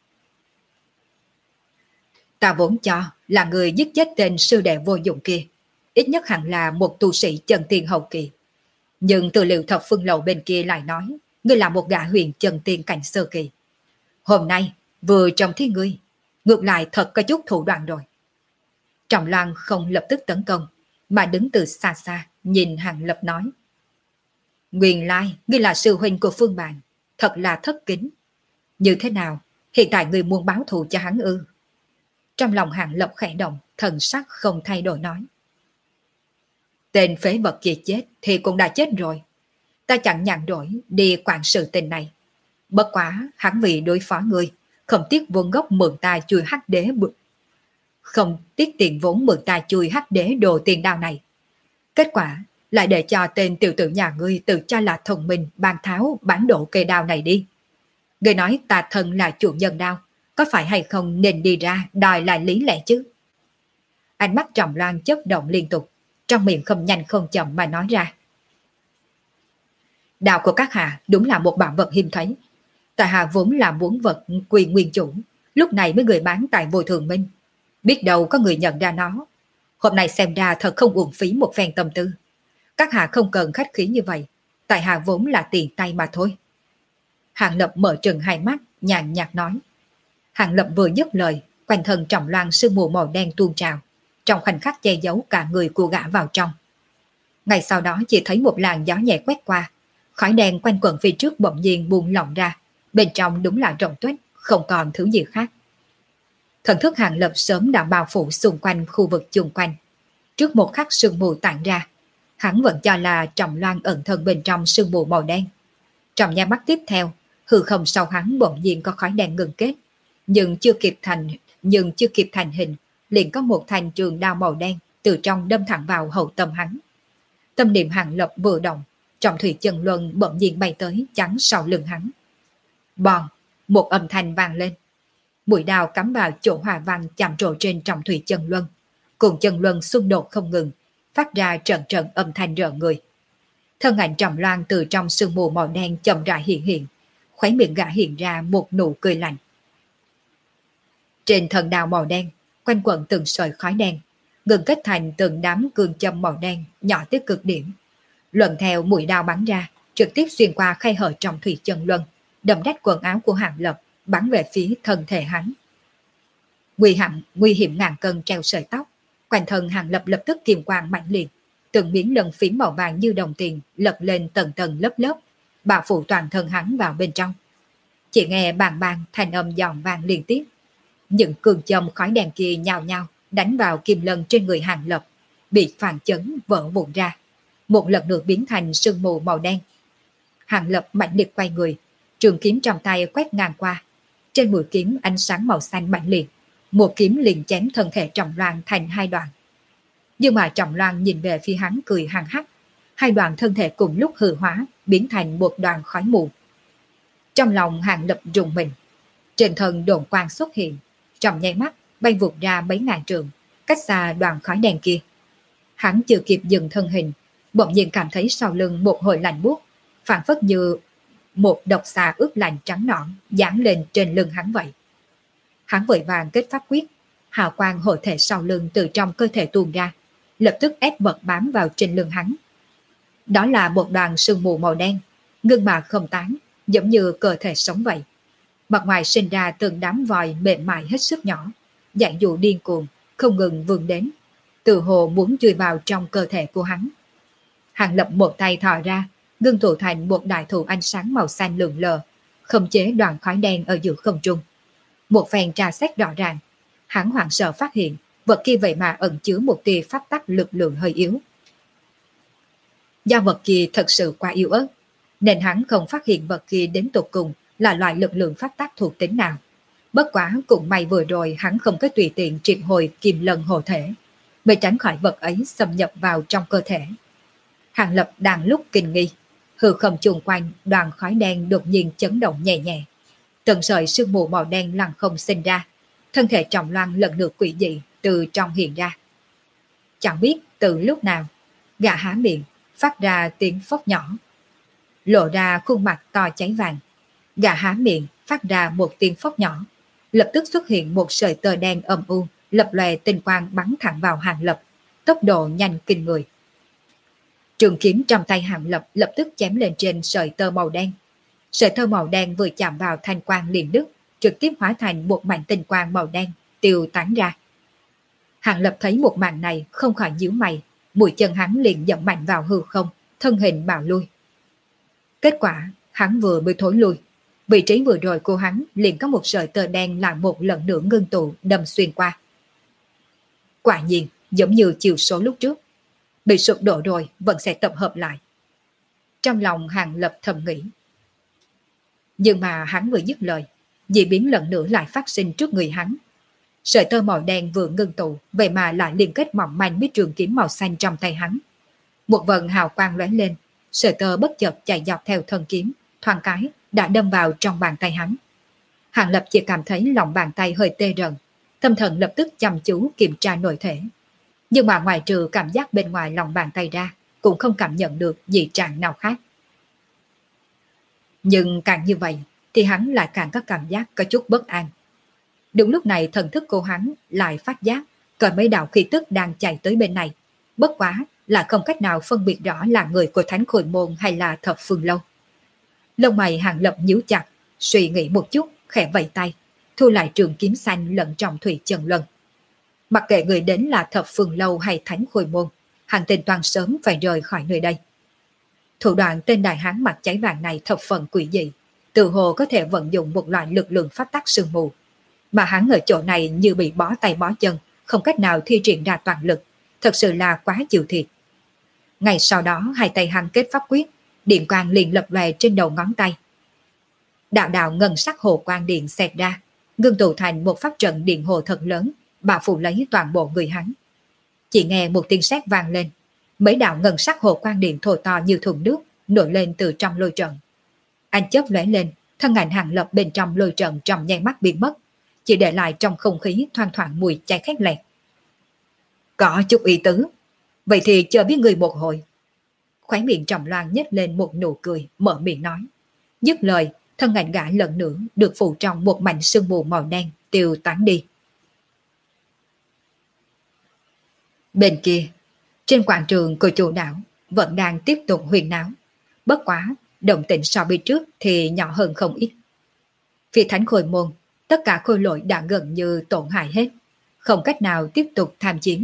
[SPEAKER 1] Ta vốn cho là người giết chết tên sư đệ vô dụng kia, ít nhất hẳn là một tu sĩ chân tiên hậu kỳ. Nhưng từ liệu thập phương lầu bên kia lại nói, ngươi là một gã huyền chân tiên cảnh sơ kỳ. Hôm nay, vừa trông thấy ngươi, ngược lại thật có chút thủ đoạn rồi. Trọng Loan không lập tức tấn công, mà đứng từ xa xa, nhìn Hàng Lập nói. Nguyên lai, ngươi là sư huynh của Phương Bàn, thật là thất kính. Như thế nào, hiện tại ngươi muốn báo thù cho hắn ư? Trong lòng Hàng Lập khẽ động, thần sắc không thay đổi nói. Tên phế vật kia chết thì cũng đã chết rồi. Ta chẳng nhàn đổi đi quản sự tình này. Bất quá, hắn vì đối phó ngươi, không tiếc vốn gốc mượn ta chui hắc đế bực. Không tiếc tiền vốn mượn ta chui hắc đế đồ tiền đao này. Kết quả lại để cho tên tiểu tử nhà ngươi tự cho là thông minh ban tháo bản độ cây đao này đi. Ngươi nói ta thân là chủ nhân đao, có phải hay không nên đi ra đòi lại lý lẽ chứ? Ánh mắt Trọng Loan chớp động liên tục, trong miệng không nhanh không chậm mà nói ra. Đao của các hạ đúng là một bảo vật hiếm thấy. Tại hạ vốn là muốn vật quyền nguyên chủ, lúc này mới người bán tại Vô Thường Minh. Biết đâu có người nhận ra nó. Hôm nay xem ra thật không uổng phí một phen tâm tư. Các hạ không cần khách khí như vậy, tại hạ vốn là tiền tay mà thôi. Hàng Lập mở trừng hai mắt, nhàn nhạt nói. Hàng Lập vừa dứt lời, quanh thân Trọng Loan sương mù màu đen tuôn trào, trong khoảnh khắc che giấu cả người của gã vào trong. Ngay sau đó chỉ thấy một làn gió nhẹ quét qua, khói đen quanh quẩn phía trước bỗng nhiên buông lỏng ra, bên trong đúng là rộng tuếch, không còn thứ gì khác. Thần thức Hàng Lập sớm đã bao phủ xung quanh khu vực chung quanh. Trước một khắc sương mù tản ra, hắn vẫn cho là Trọng Loan ẩn thân bên trong sương mù màu đen. Trong nháy mắt tiếp theo, hư không sau hắn bỗng nhiên có khói đen ngừng kết, nhưng chưa kịp thành nhưng chưa kịp thành hình, liền có một thanh trường đao màu đen từ trong đâm thẳng vào hậu tâm hắn. Tâm niệm Hàng Lập vừa động, trọng thủy chân luân bỗng nhiên bay tới chắn sau lưng hắn. Bòn, một âm thanh vang lên. Mũi đao cắm vào chỗ hòa văn chạm trổ trên trọng thủy chân luân, cùng chân luân xung đột không ngừng, phát ra trận trận âm thanh rợn người. Thân ảnh Trọng Loan từ trong sương mù màu đen chậm rãi hiện hiện, khóe miệng gã hiện ra một nụ cười lạnh. Trên thân đao màu đen, quanh quẩn từng sợi khói đen, ngừng kết thành từng đám cương châm màu đen nhỏ tới cực điểm. Luận theo mũi đao bắn ra, trực tiếp xuyên qua khe hở trong thủy chân luân, đâm rách quần áo của Hàng Lập, bắn về phía thân thể hắn. Nguy hiểm, nguy hiểm ngàn cân treo sợi tóc, quanh thân Hàng Lập lập tức kiềm quang mạnh liệt, từng miếng lân phím màu vàng như đồng tiền lật lên tầng tầng lớp lớp, bao phủ toàn thân hắn vào bên trong. Chỉ nghe bàng bàng thanh âm giòn vang liên tiếp. Những cường châm khói đèn kia nhào nhào đánh vào kim lân trên người Hàng Lập, bị phản chấn vỡ vụn ra, một lần nữa biến thành sương mù màu đen. Hàng Lập mạnh liệt quay người, trường kiếm trong tay quét ngang qua, trên mũi kiếm ánh sáng màu xanh mạnh liệt, một kiếm liền chém thân thể Trọng Loan thành hai đoạn. Nhưng mà Trọng Loan nhìn về phía hắn cười hằng hắc, hai đoạn thân thể cùng lúc hư hóa, biến thành một đoàn khói mù. Trong lòng Hàng Lập rùng mình, trên thân đồn quang xuất hiện, trong nháy mắt bay vụt ra mấy ngàn trượng, cách xa đoàn khói đen kia. Hắn chưa kịp dừng thân hình, bỗng nhiên cảm thấy sau lưng một hồi lạnh buốt, phản phất như một độc xà ướt lạnh trắng nõn giáng lên trên lưng hắn vậy. Hắn vội vàng kết pháp quyết, hào quang hộ thể sau lưng từ trong cơ thể tuôn ra, lập tức ép vật bám vào trên lưng hắn. Đó là một đoàn sương mù màu đen, ngưng mà không tán, giống như cơ thể sống vậy. Mặt ngoài sinh ra từng đám vòi mềm mại hết sức nhỏ, dạng dụ điên cuồng, không ngừng vươn đến, từ hồ muốn chui vào trong cơ thể của hắn. Hàng Lập một tay thò ra, ngưng tụ thành một đại thủ ánh sáng màu xanh lượn lờ, khống chế đoàn khói đen ở giữa không trung. Một phen tra xét rõ ràng, hắn hoảng sợ phát hiện vật kia vậy mà ẩn chứa một tia pháp tắc lực lượng hơi yếu. Do vật kia thật sự quá yếu ớt, nên hắn không phát hiện vật kia đến tột cùng là loại lực lượng pháp tắc thuộc tính nào. Bất quá cũng may vừa rồi hắn không có tùy tiện triệt hồi kim lân hộ thể, mới tránh khỏi vật ấy xâm nhập vào trong cơ thể. Hàng Lập đang lúc kinh nghi, hư không chung quanh đoàn khói đen đột nhiên chấn động nhẹ nhẹ, từng sợi sương mù màu đen lặng không sinh ra, thân thể Trọng Loan lần lượt quỷ dị từ trong hiện ra. Chẳng biết từ lúc nào, gã há miệng phát ra tiếng phốc nhỏ, lộ ra khuôn mặt to cháy vàng. Gã há miệng phát ra một tiếng phốc nhỏ, lập tức xuất hiện một sợi tơ đen âm u, lập lòe tinh quang bắn thẳng vào Hàng Lập, tốc độ nhanh kinh người. Trường kiếm trong tay Hàng Lập lập tức chém lên trên sợi tơ màu đen. Sợi tơ màu đen vừa chạm vào thanh quang liền đứt, trực tiếp hóa thành một mảnh tinh quang màu đen tiêu tán ra. Hàng Lập thấy một màn này không khỏi nhíu mày, mũi chân hắn liền dậm mạnh vào hư không, thân hình bào lui. Kết quả, hắn vừa mới thối lui, vị trí vừa rồi của hắn liền có một sợi tơ đen lại một lần nữa ngưng tụ đâm xuyên qua. Quả nhiên, giống như chiều số lúc trước, bị sụp đổ rồi vẫn sẽ tập hợp lại. Trong lòng Hàng Lập thầm nghĩ. Nhưng mà hắn vừa dứt lời, dị biến lần nữa lại phát sinh trước người hắn. Sợi tơ màu đen vừa ngưng tụ, vậy mà lại liên kết mỏng manh với trường kiếm màu xanh trong tay hắn. Một vần hào quang lóe lên, sợi tơ bất chợt chạy dọc theo thân kiếm, thoáng cái đã đâm vào trong bàn tay hắn. Hàng Lập chỉ cảm thấy lòng bàn tay hơi tê rần, tâm thần lập tức chăm chú kiểm tra nội thể. Nhưng mà ngoài trừ cảm giác bên ngoài lòng bàn tay ra, cũng không cảm nhận được dị trạng nào khác. Nhưng càng như vậy, thì hắn lại càng có cảm giác có chút bất an. Đúng lúc này thần thức của hắn lại phát giác có mấy đạo khí tức đang chạy tới bên này. Bất quá là không cách nào phân biệt rõ là người của Thánh Khôi Môn hay là Thập Phương Lâu. Lông mày Hàng Lập nhíu chặt, suy nghĩ một chút, khẽ vẫy tay, thu lại trường kiếm xanh lẫn trong thủy chân lân. Mặc kệ người đến là Thập Phương Lâu hay Thánh Khôi Môn, hắn tên toàn sớm phải rời khỏi nơi đây. Thủ đoạn tên đại hán mặt cháy vàng này thập phần quỷ dị, tự hồ có thể vận dụng một loại lực lượng pháp tắc sương mù. Mà hắn ở chỗ này như bị bó tay bó chân, không cách nào thi triển ra toàn lực, thật sự là quá chịu thiệt. Ngày sau đó hai tay hắn kết pháp quyết, điện quang liền lập lòe trên đầu ngón tay. Đạo đạo ngân sắc hồ quang điện xẹt ra, ngưng tụ thành một pháp trận điện hồ thật lớn, bao phủ lấy toàn bộ người hắn. Chỉ nghe một tiếng sét vang lên, mấy đạo ngân sắc hồ quang điện thô to như thùng nước nổi lên từ trong lôi trận. Ánh chớp lóe lên, thân ảnh Hàng Lập bên trong lôi trận trong nháy mắt biến mất, chỉ để lại trong không khí thoang thoảng mùi cháy khét lẹt. Có chút ý tứ, vậy thì chờ biết người một hồi. Khóe miệng Trầm Loan nhếch lên một nụ cười, mở miệng nói. Dứt lời, thân ảnh gã lần nữa được phủ trong một mảnh sương mù màu đen tiêu tán đi. Bên kia, trên quảng trường của chủ đảo vẫn đang tiếp tục huyền náo. Bất quá, động tĩnh so với trước thì nhỏ hơn không ít. Phía Thánh Khôi Môn, tất cả khôi lỗi đã gần như tổn hại hết, không cách nào tiếp tục tham chiến.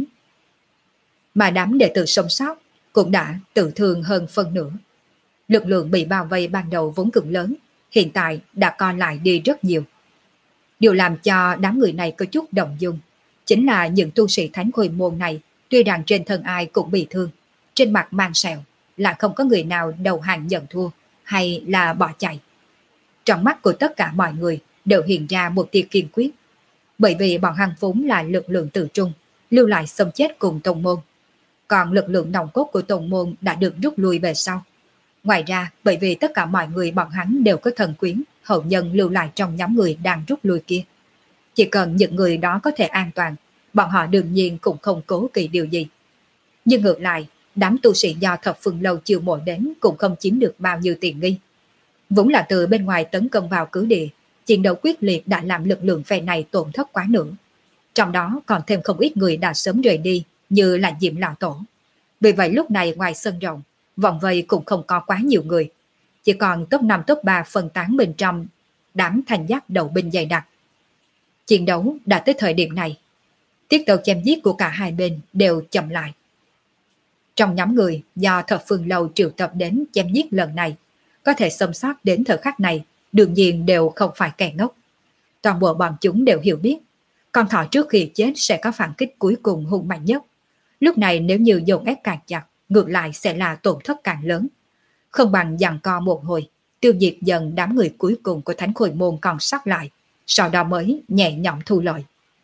[SPEAKER 1] Mà đám đệ tử sống sót cũng đã tự thương hơn phân nửa. Lực lượng bị bao vây ban đầu vốn cực lớn, hiện tại đã co lại đi rất nhiều. Điều làm cho đám người này có chút động dung chính là những tu sĩ Thánh Khôi Môn này, tuy rằng trên thân ai cũng bị thương, trên mặt mang sẹo, là không có người nào đầu hàng nhận thua hay là bỏ chạy. Trong mắt của tất cả mọi người đều hiện ra một tia kiên quyết, bởi vì bọn hắn vốn là lực lượng tự trung, lưu lại xâm chết cùng tông môn. Còn lực lượng nòng cốt của tông môn đã được rút lui về sau. Ngoài ra, bởi vì tất cả mọi người bọn hắn đều có thần quyến, hậu nhân lưu lại trong nhóm người đang rút lui kia. Chỉ cần những người đó có thể an toàn, bọn họ đương nhiên cũng không cố kỵ điều gì. Nhưng ngược lại, đám tu sĩ do Thập Phương Lâu chiêu mộ đến cũng không chiếm được bao nhiêu tiện nghi. Vốn là từ bên ngoài tấn công vào cứ địa, chiến đấu quyết liệt đã làm lực lượng phe này tổn thất quá nữa. Trong đó còn thêm không ít người đã sớm rời đi, như là Diệm Lão Tổ. Vì vậy lúc này ngoài sân rộng, vòng vây cũng không có quá nhiều người. Chỉ còn top năm top ba phân tán bên trong đám thành giác đầu binh dày đặc. Chiến đấu đã tới thời điểm này, tiết tấu chém giết của cả hai bên đều chậm lại. Trong nhóm người do Thập Phương Lâu triệu tập đến chém giết lần này, có thể sống sót đến thời khắc này, đương nhiên đều không phải kẻ ngốc. Toàn bộ bọn chúng đều hiểu biết, con thỏ trước khi chết sẽ có phản kích cuối cùng hung mạnh nhất. Lúc này nếu như dồn ép càng chặt, ngược lại sẽ là tổn thất càng lớn. Không bằng giằng co một hồi, tiêu diệt dần đám người cuối cùng của Thánh Khôi Môn còn sót lại, sau đó mới nhẹ nhõm thu lợi.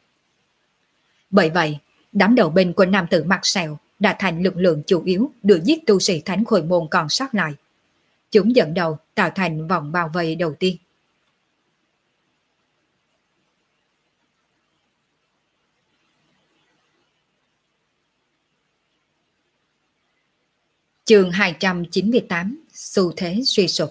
[SPEAKER 1] Bởi vậy, đám đầu binh của nam tử mặt sẹo đã thành lực lượng chủ yếu đuổi giết tu sĩ Thánh Khôi Môn còn sót lại. Chúng dẫn đầu tạo thành vòng bao vây đầu tiên. Chương hai trăm chín mươi tám, xu thế suy sụp.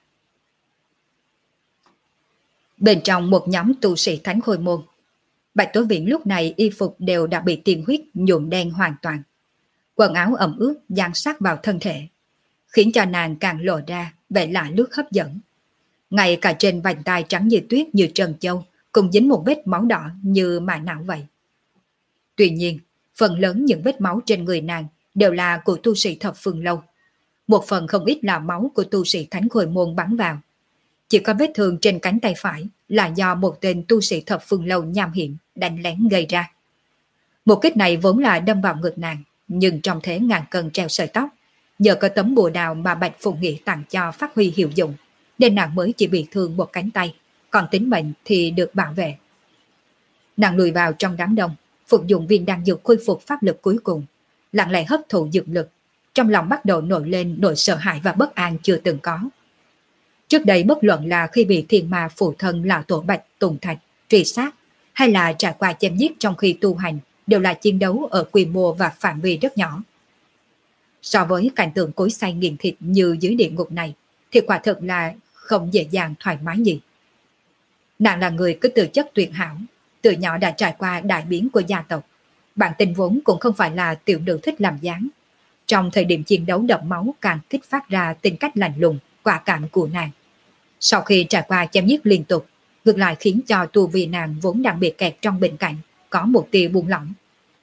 [SPEAKER 1] Bên trong một nhóm tu sĩ Thánh Khôi Môn, Bạch Tố Viễn lúc này y phục đều đã bị tiên huyết nhuộm đen hoàn toàn. Quần áo ẩm ướt dán sát vào thân thể, khiến cho nàng càng lộ ra vẻ lạ lướt hấp dẫn. Ngay cả trên vành tai trắng như tuyết như trân châu cũng dính một vết máu đỏ như mạ não vậy. Tuy nhiên, phần lớn những vết máu trên người nàng đều là của tu sĩ thập phương lâu. Một phần không ít là máu của tu sĩ thánh khôi môn bắn vào. Chỉ có vết thương trên cánh tay phải là do một tên tu sĩ thập phương lâu nham hiểm đánh lén gây ra. Một kích này vốn là đâm vào ngực nàng, nhưng trong thế ngàn cân treo sợi tóc, nhờ có tấm bùa đào mà Bạch Phụng Nghị tặng cho phát huy hiệu dụng, nên nàng mới chỉ bị thương một cánh tay, còn tính mệnh thì được bảo vệ. Nàng lùi vào trong đám đông, phục dụng viên đan dược khôi phục pháp lực cuối cùng, lặng lẽ hấp thụ dược lực, trong lòng bắt đầu nổi lên nỗi sợ hãi và bất an chưa từng có. Trước đây bất luận là khi bị thiên ma phụ thân lão tổ Bạch Tùng Thạch truy sát, hay là trải qua chém giết trong khi tu hành, đều là chiến đấu ở quy mô và phạm vi rất nhỏ. So với cảnh tượng cối xay nghiền thịt như dưới địa ngục này, thì quả thực là không dễ dàng thoải mái gì. Nàng là người có tư chất tuyệt hảo, từ nhỏ đã trải qua đại biến của gia tộc. Bản tính vốn cũng không phải là tiểu nữ thích làm dáng. Trong thời điểm chiến đấu đẫm máu càng kích phát ra tính cách lạnh lùng, quả cảm của nàng. Sau khi trải qua chém giết liên tục, ngược lại khiến cho tu vi nàng vốn đang bị kẹt trong bệnh cảnh có một tia buông lỏng.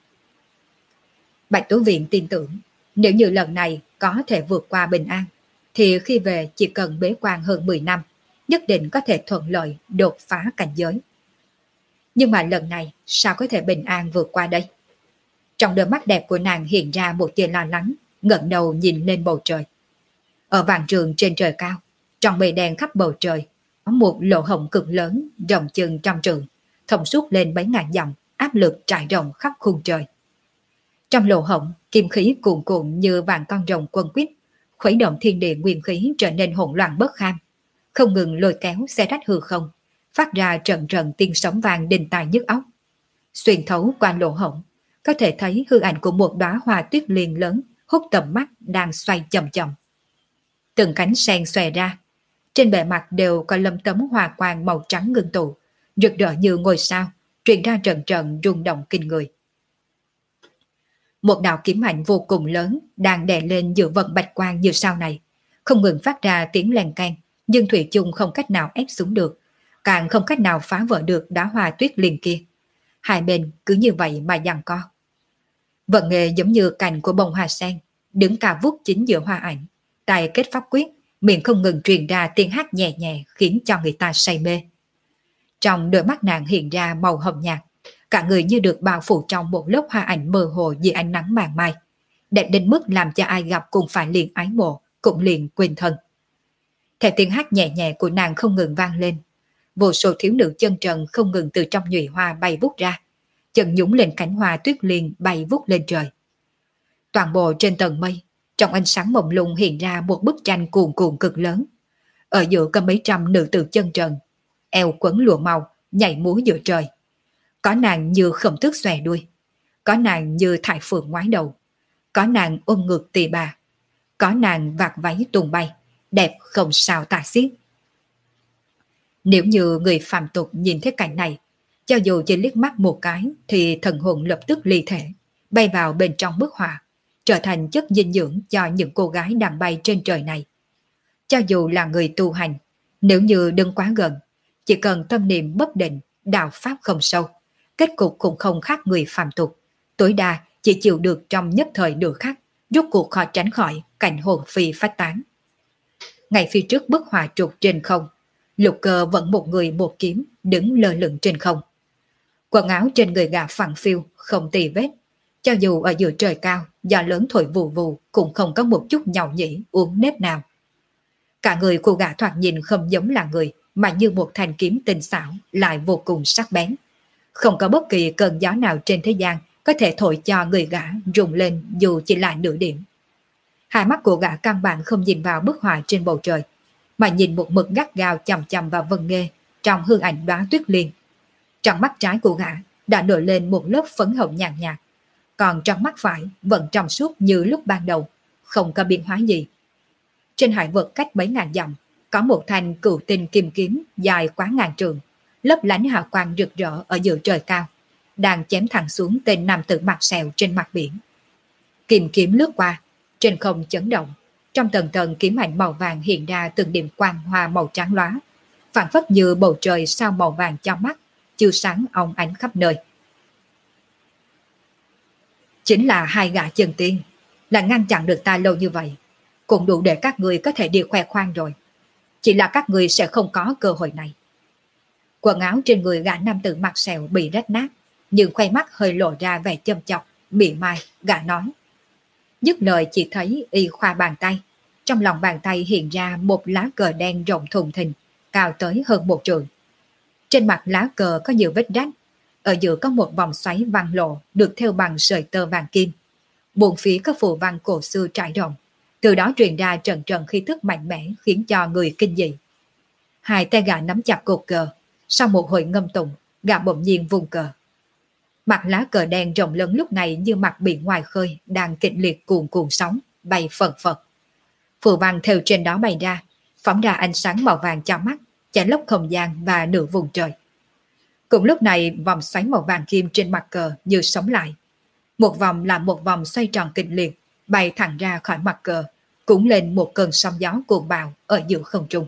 [SPEAKER 1] Bạch Tố Viện tin tưởng, nếu như lần này có thể vượt qua bình an, thì khi về chỉ cần bế quan hơn mười năm, nhất định có thể thuận lợi đột phá cảnh giới. Nhưng mà lần này sao có thể bình an vượt qua đây? Trong đôi mắt đẹp của nàng hiện ra một tia lo lắng, ngẩng đầu nhìn lên bầu trời. Ở vạn trường trên trời cao, trong mây đen khắp bầu trời, có một lỗ hổng cực lớn, rộng chừng trăm trượng, thông suốt lên mấy ngàn dặm, áp lực trải rộng khắp khung trời. Trong lỗ hổng, kim khí cuồn cuộn như vạn con rồng quân quýt, khuấy động thiên địa nguyên khí trở nên hỗn loạn bất kham, không ngừng lôi kéo xé rách hư không, phát ra trận trận tiếng sấm vang đinh tai nhức óc. Xuyên thấu qua lỗ hổng, có thể thấy hư ảnh của một đóa hoa tuyết liên lớn hút tầm mắt đang xoay chậm chậm. Từng cánh sen xòe ra, trên bề mặt đều có lấm tấm hoa quang màu trắng ngưng tụ, rực rỡ như ngôi sao, truyền ra trận trận rung động kinh người. Một đạo kiếm ảnh vô cùng lớn đang đè lên giữa vận bạch quang như sao này, không ngừng phát ra tiếng len keng, nhưng thủy chung không cách nào ép xuống được, càng không cách nào phá vỡ được đóa hoa tuyết liên kia. Hai bên cứ như vậy mà giằng co. Vận nghệ giống như cành của bông hoa sen, đứng cao vút chính giữa hoa ảnh, tay kết pháp quyết, miệng không ngừng truyền ra tiếng hát nhẹ nhẹ khiến cho người ta say mê. Trong đôi mắt nàng hiện ra màu hồng nhạt, cả người như được bao phủ trong một lớp hoa ảnh mơ hồ dưới ánh nắng màn mai, đẹp đến mức làm cho ai gặp cũng phải liền ái mộ, cũng liền quên thân. Theo tiếng hát nhẹ nhẹ của nàng không ngừng vang lên, vô số thiếu nữ chân trần không ngừng từ trong nhụy hoa bay vút ra, chân nhúng lên cánh hoa tuyết liên bay vút lên trời. Toàn bộ trên tầng mây, trong ánh sáng mông lung hiện ra một bức tranh cuồn cuộn cực lớn. Ở giữa có mấy trăm nữ tử chân trần, eo quấn lụa màu, nhảy múa giữa trời. Có nàng như khổng tước xòe đuôi, có nàng như thải phượng ngoái đầu, có nàng ôm ngược tỳ bà, có nàng vạt váy tung bay, đẹp không sao tả xiết. Nếu như người phàm tục nhìn thấy cảnh này, cho dù chỉ liếc mắt một cái thì thần hồn lập tức ly thể, bay vào bên trong bức họa, trở thành chất dinh dưỡng cho những cô gái đang bay trên trời này. Cho dù là người tu hành, nếu như đứng quá gần, chỉ cần tâm niệm bất định, đạo pháp không sâu, kết cục cũng không khác người phàm tục, tối đa chỉ chịu được trong nhất thời nửa khắc, rốt cuộc khó tránh khỏi cảnh hồn phi phách tán. Ngay phía trước bức họa trục trên không, Lục Cơ vẫn một người một kiếm đứng lơ lửng trên không. Quần áo trên người gã phẳng phiu, không tì vết, cho dù ở giữa trời cao, gió lớn thổi vù vù cũng không có một chút nhàu nhĩ uốn nếp nào. Cả người của gã thoạt nhìn không giống là người, mà như một thanh kiếm tinh xảo, lại vô cùng sắc bén. Không có bất kỳ cơn gió nào trên thế gian có thể thổi cho người gã rung lên dù chỉ là nửa điểm. Hai mắt của gã căn bản không nhìn vào bức họa trên bầu trời, mà nhìn một mực gắt gao chằm chằm vào Vân Nghê trong hương ảnh đóa tuyết liên. Trong mắt trái của gã đã nổi lên một lớp phấn hồng nhàn nhạt, còn trong mắt phải vẫn trong suốt như lúc ban đầu, không có biến hóa gì. Trên hải vực cách mấy ngàn dặm, có một thanh cửu tinh kim kiếm dài quá ngàn trường, lấp lánh hào quang rực rỡ ở giữa trời cao, đang chém thẳng xuống tên nam tử mặt sẹo trên mặt biển. Kim kiếm lướt qua, trên không chấn động, trong tầng tầng kiếm ảnh màu vàng hiện ra từng điểm quang hoa màu trắng lóa, phản phất như bầu trời sao màu vàng cho mắt, chiếu sáng óng ánh khắp nơi. Chính là hai gã chân tiên, là ngăn chặn được ta lâu như vậy, cũng đủ để các người có thể đi khoe khoang rồi. Chỉ là các người sẽ không có cơ hội này. Quần áo trên người gã nam tử mặt sẹo bị rách nát, nhưng khoe mắt hơi lộ ra vẻ châm chọc, mỉa mai, gã nói. Dứt lời chỉ thấy y khoa bàn tay, trong lòng bàn tay hiện ra một lá cờ đen rộng thùng thình, cao tới hơn một trượng. Trên mặt lá cờ có nhiều vết rách, ở giữa có một vòng xoáy văn lộ được thêu bằng sợi tơ vàng kim. Bốn phía có phù văn cổ xưa trải rộng, từ đó truyền ra trận trận khí tức mạnh mẽ khiến cho người kinh dị. Hai tay gã nắm chặt cột cờ, sau một hồi ngâm tụng, gã bỗng nhiên vùng cờ. Mặt lá cờ đen rộng lớn lúc này như mặt biển ngoài khơi đang kịch liệt cuồn cuộn sóng, bay phật phật. Phù văn theo trên đó bay ra, phóng ra ánh sáng màu vàng cho mắt, chảy lốc không gian và nửa vùng trời. Cùng lúc này, vòng xoáy màu vàng kim trên mặt cờ như sống lại. Một vòng là một vòng xoay tròn kịch liệt, bay thẳng ra khỏi mặt cờ, cuốn lên một cơn sóng gió cuồng bạo ở giữa không trung.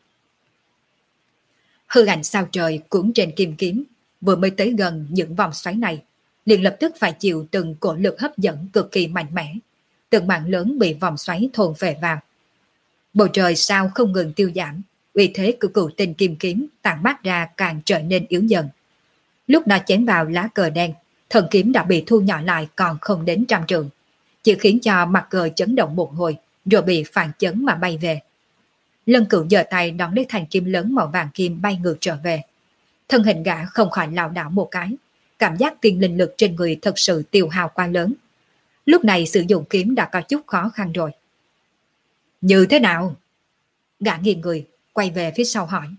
[SPEAKER 1] Hư ảnh sao trời cuốn trên kim kiếm, vừa mới tới gần những vòng xoáy này, liền lập tức phải chịu từng cổ lực hấp dẫn cực kỳ mạnh mẽ, từng mảng lớn bị vòng xoáy thôn phệ vào. Bầu trời sao không ngừng tiêu giảm, uy thế của cựu tinh kim kiếm tản mát ra càng trở nên yếu dần. Lúc nó chém vào lá cờ đen, thần kiếm đã bị thu nhỏ lại còn không đến trăm trượng, chỉ khiến cho mặt cờ chấn động một hồi rồi bị phản chấn mà bay về. Lân Cửu giơ tay đón lấy thanh kiếm lớn màu vàng kim bay ngược trở về. Thân hình gã không khỏi lảo đảo một cái, cảm giác tiên linh lực trên người thật sự tiêu hao quá lớn. Lúc này sử dụng kiếm đã có chút khó khăn rồi. Như thế nào? Gã nghiêng người, quay về phía sau hỏi.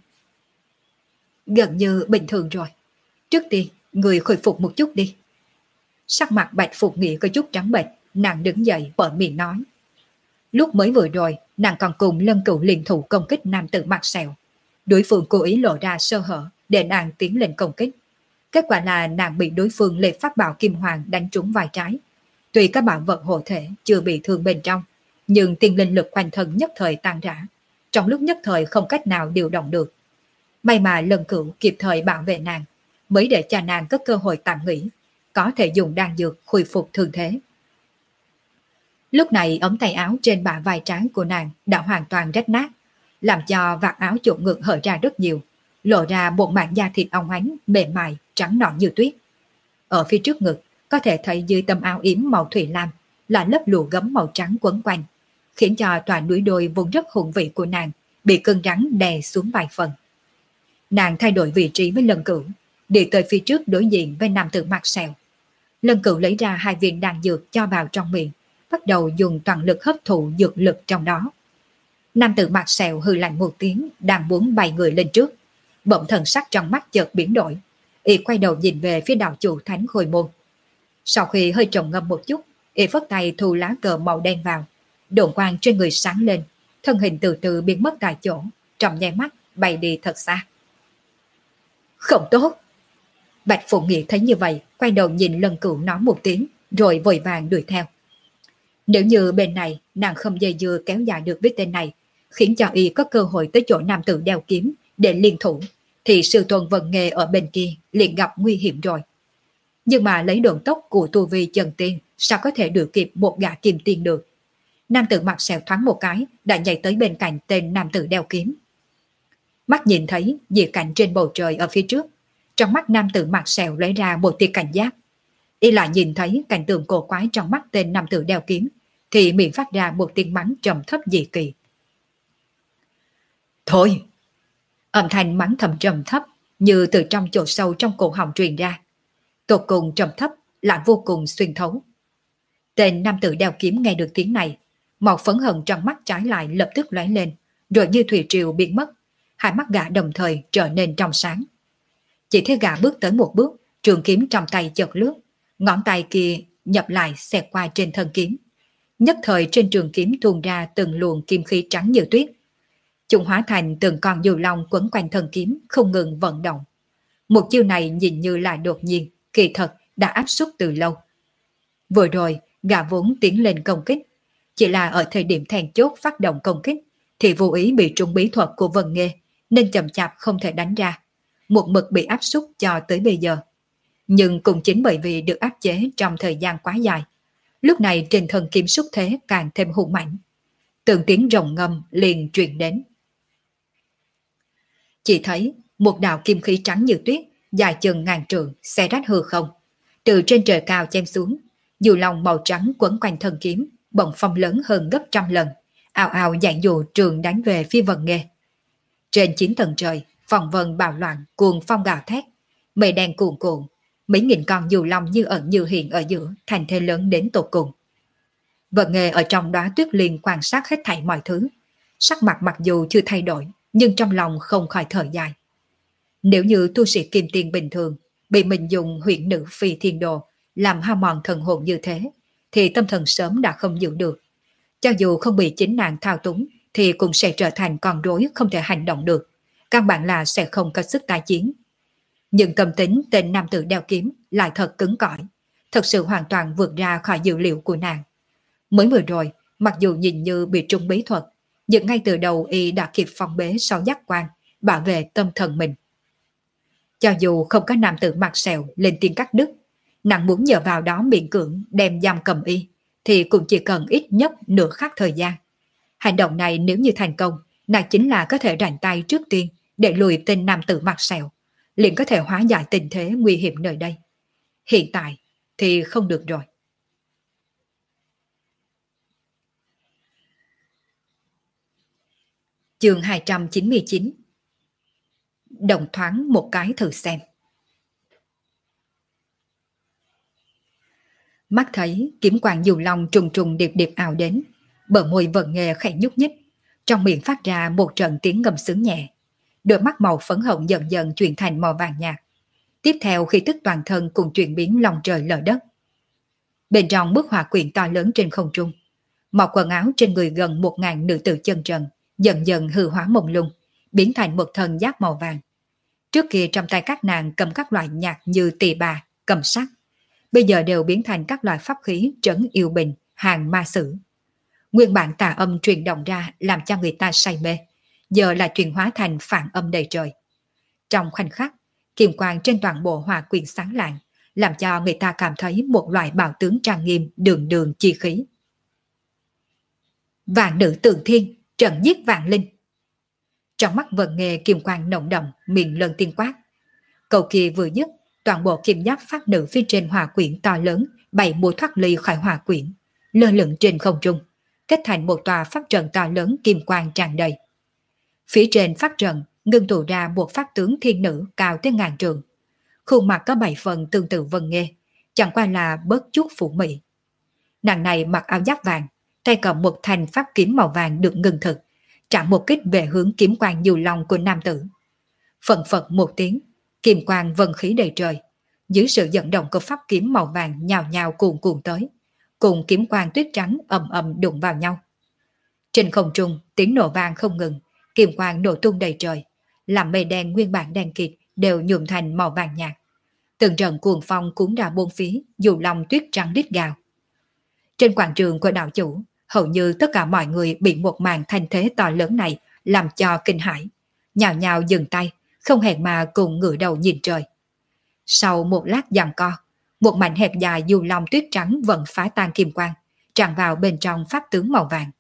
[SPEAKER 1] Gần như bình thường rồi. Trước tiên, người khôi phục một chút đi. Sắc mặt Bạch Phục Nghĩa có chút trắng bệch, nàng đứng dậy mở miệng nói. Lúc mới vừa rồi, nàng còn cùng Lân Cửu liên thủ công kích nam tử mặt sẹo. Đối phương cố ý lộ ra sơ hở để nàng tiến lên công kích. Kết quả là nàng bị đối phương lệ pháp bảo kim hoàng đánh trúng vai trái. Tuy các bảo vật hộ thể chưa bị thương bên trong, nhưng tiên linh lực quanh thân nhất thời tan rã. Trong lúc nhất thời không cách nào điều động được. May mà Lân Cửu kịp thời bảo vệ nàng, mới để cho nàng có cơ hội tạm nghỉ, có thể dùng đan dược khôi phục thương thế. Lúc này ống tay áo trên bả vai trái của nàng đã hoàn toàn rách nát, làm cho vạt áo chỗ ngực hở ra rất nhiều, lộ ra một mảng da thịt óng ánh, mềm mại, trắng nõn như tuyết. Ở phía trước ngực, có thể thấy dưới tấm áo yếm màu thủy lam là lớp lụa gấm màu trắng quấn quanh, khiến cho toàn núi đôi vốn rất hùng vị của nàng bị cơn rắn đè xuống vài phần. Nàng thay đổi vị trí với Lân Cửu, đi tới phía trước đối diện với nam tử mặt sẹo. Lân Cửu lấy ra hai viên đan dược cho vào trong miệng, bắt đầu dùng toàn lực hấp thụ dược lực trong đó. Nam tử mặt sẹo hừ lạnh một tiếng, đang muốn bay người lên trước. Bỗng thần sắc trong mắt chợt biến đổi, y quay đầu nhìn về phía đạo chủ Thánh Khôi Môn. Sau khi hơi trầm ngâm một chút, y phất tay thu lá cờ màu đen vào, độn quang trên người sáng lên, thân hình từ từ biến mất tại chỗ, trong nháy mắt bay đi thật xa. Không tốt! Bạch Phụng Nghĩa thấy như vậy, quay đầu nhìn Lân Cửu nói một tiếng, rồi vội vàng đuổi theo. Nếu như bên này nàng không dây dưa kéo dài được với tên này, khiến cho y có cơ hội tới chỗ nam tử đeo kiếm để liên thủ, thì sư tôn Vân Nghê ở bên kia liền gặp nguy hiểm rồi. Nhưng mà lấy độn tốc của tu vi chân tiên, sao có thể đuổi kịp một gã kim tiên được? Nam tử mặt sẹo thoáng một cái đã nhảy tới bên cạnh tên nam tử đeo kiếm. Mắt nhìn thấy dị cảnh trên bầu trời ở phía trước, trong mắt nam tử mặt sẹo lấy ra một tia cảnh giác. Y lại nhìn thấy cảnh tượng cổ quái trong mắt tên nam tử đeo kiếm, thì miệng phát ra một tiếng mắng trầm thấp dị kỳ. Thôi! Âm thanh mắng thầm trầm thấp như từ trong chỗ sâu trong cổ họng truyền ra. Tột cùng trầm thấp lại vô cùng xuyên thấu. Tên nam tử đeo kiếm nghe được tiếng này, màu phấn hồng trong mắt trái lại lập tức lóe lên, rồi như thủy triều biến mất. Hai mắt gã đồng thời trở nên trong sáng. Chỉ thấy gã bước tới một bước, trường kiếm trong tay chợt lướt, ngón tay kia nhập lại xẹt qua trên thân kiếm. Nhất thời trên trường kiếm tuôn ra từng luồng kim khí trắng như tuyết. Chúng hóa thành từng con diều long quấn quanh thân kiếm không ngừng vận động. Một chiêu này nhìn như là đột nhiên, kỳ thật đã áp suất từ lâu. Vừa rồi, gã vốn tiến lên công kích. Chỉ là ở thời điểm then chốt phát động công kích, thì vô ý bị trúng bí thuật của Vân Nghê, nên chậm chạp không thể đánh ra. Một mực bị áp suất cho tới bây giờ. Nhưng cũng chính bởi vì được áp chế trong thời gian quá dài, Lúc này trên thân kiếm xúc thế càng thêm hung mạnh. Từng tiếng rồng ngâm liền truyền đến. Chỉ thấy một đạo kim khí trắng như tuyết, dài chừng ngàn trượng, xé rách hư không. Từ trên trời cao chém xuống, dù lòng màu trắng quấn quanh thân kiếm, bỗng phong lớn hơn gấp trăm lần, ào ào dạng dụ trường đánh về phía Vân Nghê. Trên chín tầng trời, phong vân bạo loạn, cuồng phong gào thét, mây đen cuồn cuộn, mấy nghìn con dù long như ẩn như hiện ở giữa, thành thế lớn đến tột cùng. Vân Nghê ở trong đóa tuyết liên quan sát hết thảy mọi thứ, sắc mặt mặc dù chưa thay đổi, nhưng trong lòng không khỏi thở dài. Nếu như tu sĩ kim tiên bình thường bị mình dùng huyện nữ phi thiên đồ làm hao mòn thần hồn như thế, thì tâm thần sớm đã không giữ được. Cho dù không bị chính nàng thao túng, thì cũng sẽ trở thành con rối không thể hành động được. Căn bản là sẽ không có sức tái chiến. Nhưng tâm tính tên nam tử đeo kiếm lại thật cứng cỏi, thật sự hoàn toàn vượt ra khỏi dữ liệu của nàng. Mới vừa rồi, mặc dù nhìn như bị trúng bí thuật, nhưng ngay từ đầu y đã kịp phong bế sau giác quan, bảo vệ tâm thần mình. Cho dù không có nam tử mặt sẹo lên tiếng cắt đứt, nàng muốn nhờ vào đó miễn cưỡng đem giam cầm y, thì cũng chỉ cần ít nhất nửa khắc thời gian. Hành động này nếu như thành công, nàng chính là có thể rảnh tay trước tiên để lùi tên nam tử mặt sẹo, liền có thể hóa giải tình thế nguy hiểm nơi đây. Hiện tại thì không được rồi. Chương hai trăm chín mươi chín. Đồng thoáng một cái thử xem. Mắt thấy kiếm quang dù long trùng trùng điệp điệp ào đến, bờ môi Vân Nghê khẽ nhúc nhích, trong miệng phát ra một trận tiếng ngâm sướng nhẹ. Đôi mắt màu phấn hồng dần dần chuyển thành màu vàng nhạt. Tiếp theo khi tức toàn thân cùng chuyển biến lòng trời lở đất. Bên trong bức họa quyển to lớn trên không trung, mặc quần áo trên người gần một ngàn nữ tử chân trần dần dần hư hóa mông lung, biến thành một thân giáp màu vàng. Trước kia trong tay các nàng cầm các loại nhạc như tỳ bà, cầm sắt, bây giờ đều biến thành các loại pháp khí trấn yêu bình, hàng ma sử. Nguyên bản tà âm truyền động ra làm cho người ta say mê, giờ là chuyển hóa thành phản âm đầy trời. Trong khoảnh khắc, kiềm quang trên toàn bộ hòa quyển sáng lạng, làm cho người ta cảm thấy một loại bạo tướng trang nghiêm đường đường chi khí. Vạn nữ tượng thiên, trận giết vạn linh. Trong mắt Vân Nghê kiềm quang nồng đậm, miệng lần tiên quát. Câu kia vừa dứt, toàn bộ kim giáp pháp nữ phía trên hòa quyển to lớn bảy mùa thoát ly khỏi hòa quyển, lơ lửng trên không trung, kết thành một tòa pháp trận to lớn kim quang tràn đầy. Phía trên pháp trận ngưng tụ ra một pháp tướng thiên nữ cao tới ngàn trượng, khuôn mặt có bảy phần tương tự Vân Nghê, chẳng qua là bớt chút phủ mị. Nàng này mặc áo giáp vàng, tay cầm một thanh pháp kiếm màu vàng được ngưng thực, chạm một kích về hướng kiếm quang dù long của nam tử. Phận phật một tiếng, kim quang vân khí đầy trời, dưới sự dẫn động của pháp kiếm màu vàng nhào nhào cuồn cuộn tới, cùng kiếm quang tuyết trắng ầm ầm đụng vào nhau. Trên không trung tiếng nổ vang không ngừng, kim quang nổ tung đầy trời, làm mây đen nguyên bản đen kịt đều nhuộm thành màu vàng nhạt. Từng trận cuồng phong cuốn ra bốn phía, dù lòng tuyết trắng rít gào. Trên quảng trường của đạo chủ, hầu như tất cả mọi người bị một màn thanh thế to lớn này làm cho kinh hãi, nhào nhào dừng tay, không hẹn mà cùng ngửa đầu nhìn trời. Sau một lát giằng co, một mảnh hẹp dài dù lòng tuyết trắng vẫn phá tan kim quang, tràn vào bên trong pháp tướng màu vàng.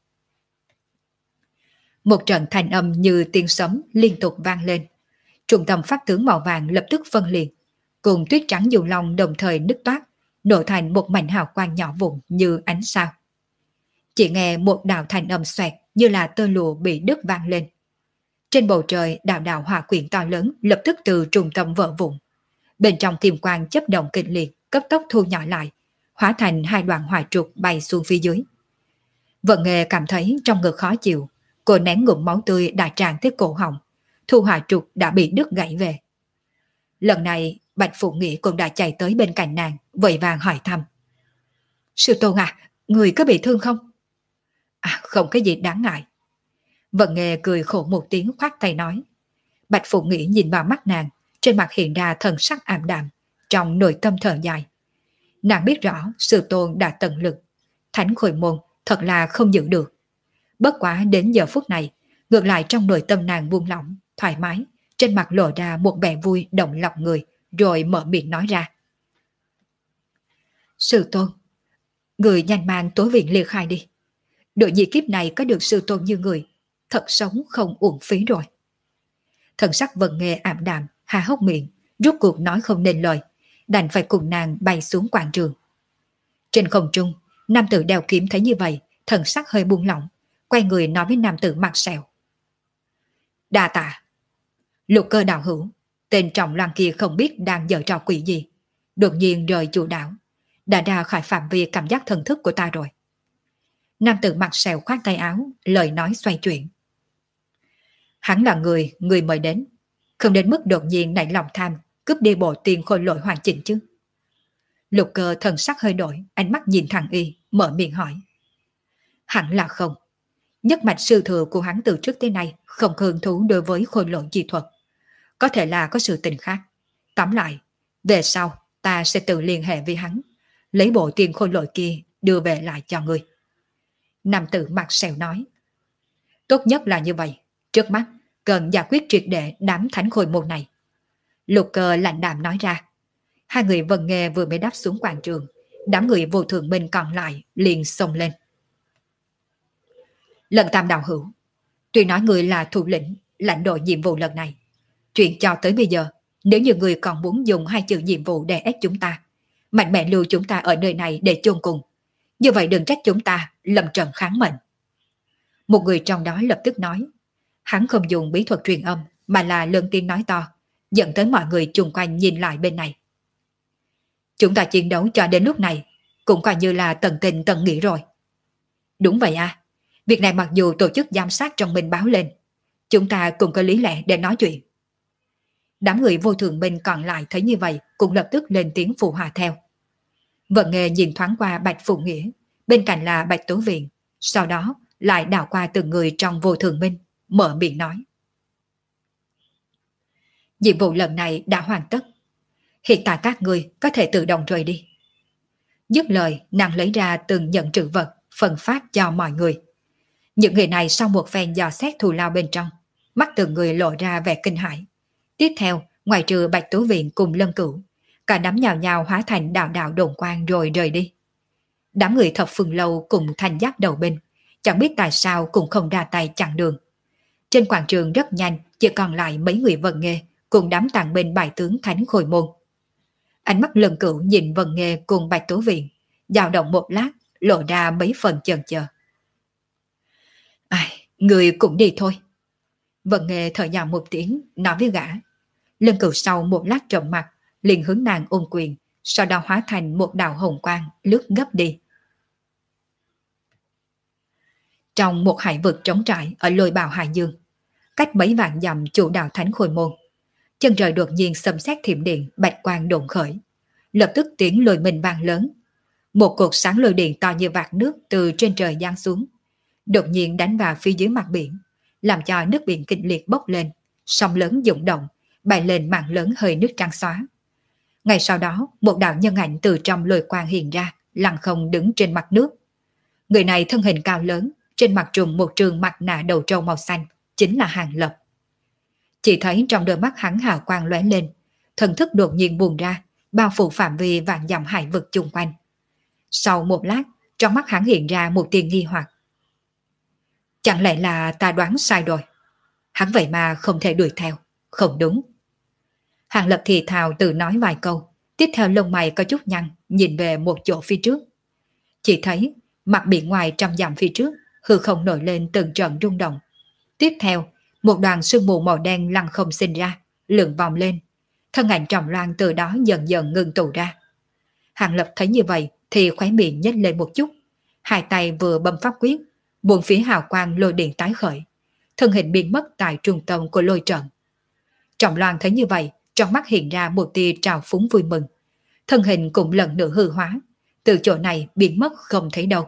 [SPEAKER 1] Một trận thanh âm như tiếng sấm liên tục vang lên. Trung tâm pháp tướng màu vàng lập tức phân liệt, cùng tuyết trắng dù long đồng thời nứt toát, nổ thành một mảnh hào quang nhỏ vụn như ánh sao. Chỉ nghe một đạo thanh âm xoẹt như là tơ lụa bị đứt vang lên. Trên bầu trời đạo đạo hỏa quyển to lớn lập tức từ trung tâm vỡ vụn. Bên trong kim quang chấp động kịch liệt, cấp tốc thu nhỏ lại, hóa thành hai đoạn hỏa trục bay xuống phía dưới. Vận Nghê cảm thấy trong ngực khó chịu, cô nén ngụm máu tươi đã tràn tới cổ họng, thu hỏa trục đã bị đứt gãy về. Lần này Bạch Phụ Nghị cũng đã chạy tới bên cạnh nàng, vội vàng hỏi thăm. Sư tôn à, người có bị thương không? À, không có gì đáng ngại. Vận Nghê cười khổ một tiếng khoát tay nói. Bạch Phụ Nghị nhìn vào mắt nàng, trên mặt hiện ra thần sắc ảm đạm, trong nội tâm thở dài. Nàng biết rõ sư tôn đã tận lực, thánh khôi môn thật là không giữ được. Bất quá đến giờ phút này, ngược lại trong nội tâm nàng buông lỏng, thoải mái, trên mặt lộ ra một vẻ vui động lòng người, rồi mở miệng nói ra. Sư tôn, Người nhanh mang tối viện ly khai đi. Đội nhi kiếp này có được sư tôn như người, thật sống không uổng phí rồi. Thần sắc Vân Nghê ảm đạm, há hốc miệng, rốt cuộc nói không nên lời, đành phải cùng nàng bay xuống quảng trường. Trên không trung, nam tử đeo kiếm thấy như vậy, thần sắc hơi buông lỏng, quay người nói với nam tử mặt sẹo. Đa tạ. Lục Cơ đạo hữu, tên trọng loan kia không biết đang giở trò quỷ gì, đột nhiên rời chủ đảo, đã ra khỏi phạm vi cảm giác thần thức của ta rồi. Nam tử mặt sẹo khoát tay áo, lời nói xoay chuyển. Hắn là người, người mời đến, không đến mức đột nhiên nảy lòng tham, cướp đi bộ tiền khôi lỗi hoàn chỉnh chứ. Lục Cơ thần sắc hơi đổi, ánh mắt nhìn thẳng y, mở miệng hỏi. Hẳn là không. Nhất mạch sư thừa của hắn từ trước tới nay không hứng thú đối với khôi lỗi chi thuật. Có thể là có sự tình khác. Tóm lại, về sau ta sẽ tự liên hệ với hắn, lấy bộ tiền khôi lỗi kia đưa về lại cho ngươi. Nam tử mặt sẹo nói. Tốt nhất là như vậy. Trước mắt cần giải quyết triệt để đám thánh khôi môn này. Lục Cơ lạnh đạm nói ra. Hai người Vân Nghê vừa mới đáp xuống quảng trường, đám người vô thượng minh còn lại liền xông lên. Lần Tam đạo hữu, tuy nói người là thủ lĩnh, lãnh đội nhiệm vụ lần này. Chuyện cho tới bây giờ, nếu như người còn muốn dùng hai chữ nhiệm vụ để ép chúng ta, mạnh mẽ lưu chúng ta ở nơi này để chôn cùng, như vậy đừng trách chúng ta lầm trận kháng mệnh. Một người trong đó lập tức nói. Hắn không dùng bí thuật truyền âm, mà là lớn tiếng nói to, dẫn tới mọi người chung quanh nhìn lại bên này. Chúng ta chiến đấu cho đến lúc này, cũng coi như là tận tình tận nghĩa rồi. Đúng vậy à, việc này mặc dù tổ chức giám sát trong mình báo lên, chúng ta cũng có lý lẽ để nói chuyện. Đám người vô thượng minh còn lại thấy như vậy cũng lập tức lên tiếng phụ hòa theo. Vận Nghê nhìn thoáng qua Bạch Phụ Nghĩa, bên cạnh là Bạch Tố Viện, sau đó lại đảo qua từng người trong vô thượng minh, mở miệng nói. Nhiệm vụ lần này đã hoàn tất. Hiện tại các người có thể tự động rời đi. Dứt lời, nàng lấy ra từng nhận trữ vật, phân phát cho mọi người. Những người này sau một phen dò xét thù lao bên trong, mắt từng người lộ ra vẻ kinh hãi. Tiếp theo, ngoài trừ Bạch Tố Viện cùng Lân Cửu, cả đám nhào nhào hóa thành đạo đạo đồn quang rồi rời đi. Đám người thập phương lâu cùng thành giác đầu bên, chẳng biết tại sao cũng không ra tay chặn đường. Trên quảng trường rất nhanh, chỉ còn lại mấy người Vân Nghê cùng đám tàn binh bài tướng thánh khôi môn. Ánh mắt Lân Cửu nhìn Vân Nghê cùng Bạch Tố Viện, dao động một lát, lộ ra mấy phần chần chờ. Ai, người cũng đi thôi. Vân Nghê thở dài một tiếng, nói với gã. Lân Cửu sau một lát trầm mặt, liền hướng nàng ôm quyền, sau đó hóa thành một đạo hồng quang lướt gấp đi. Trong một hải vực trống trải ở Lôi Bào Hải Dương, cách mấy vạn dặm chủ đạo thánh khôi môn, chân trời đột nhiên xâm xét thiểm điện, bạch quang độn khởi, lập tức tiếng lôi mình vang lớn. Một cột sáng lôi điện to như vạt nước từ trên trời giáng xuống, đột nhiên đánh vào phía dưới mặt biển, làm cho nước biển kịch liệt bốc lên, sóng lớn dũng động, bay lên mảng lớn hơi nước trắng xóa. Ngay sau đó, một đạo nhân ảnh từ trong lôi quang hiện ra, lặng không đứng trên mặt nước. Người này thân hình cao lớn, trên mặt trùm một trường mặt nạ đầu trâu màu xanh, chính là Hàng Lập. Chỉ thấy trong đôi mắt hắn hào quang lóe lên, thần thức đột nhiên buồn ra, bao phủ phạm vi vạn dặm hải vực chung quanh. Sau một lát, trong mắt hắn hiện ra một tia nghi hoặc. Chẳng lẽ là ta đoán sai rồi? Hắn vậy mà không thể đuổi theo, không đúng. Hàng Lập thì thào tự nói vài câu, tiếp theo lông mày có chút nhăn, nhìn về một chỗ phía trước. Chỉ thấy mặt biển ngoài trăm dặm phía trước, hư không nổi lên từng trận rung động. Tiếp theo, một đoàn sương mù màu đen lăng không sinh ra, lượn vòng lên. Thân ảnh Trầm Loan từ đó dần dần ngưng tụ ra. Hàng Lập thấy như vậy thì khóe miệng nhếch lên một chút, hai tay vừa bấm pháp quyết, buồn phía hào quang lôi điện tái khởi, thân hình biến mất tại trung tâm của lôi trận. Trầm Loan thấy như vậy, trong mắt hiện ra một tia trào phúng vui mừng, thân hình cũng lần nữa hư hóa, từ chỗ này biến mất không thấy đâu.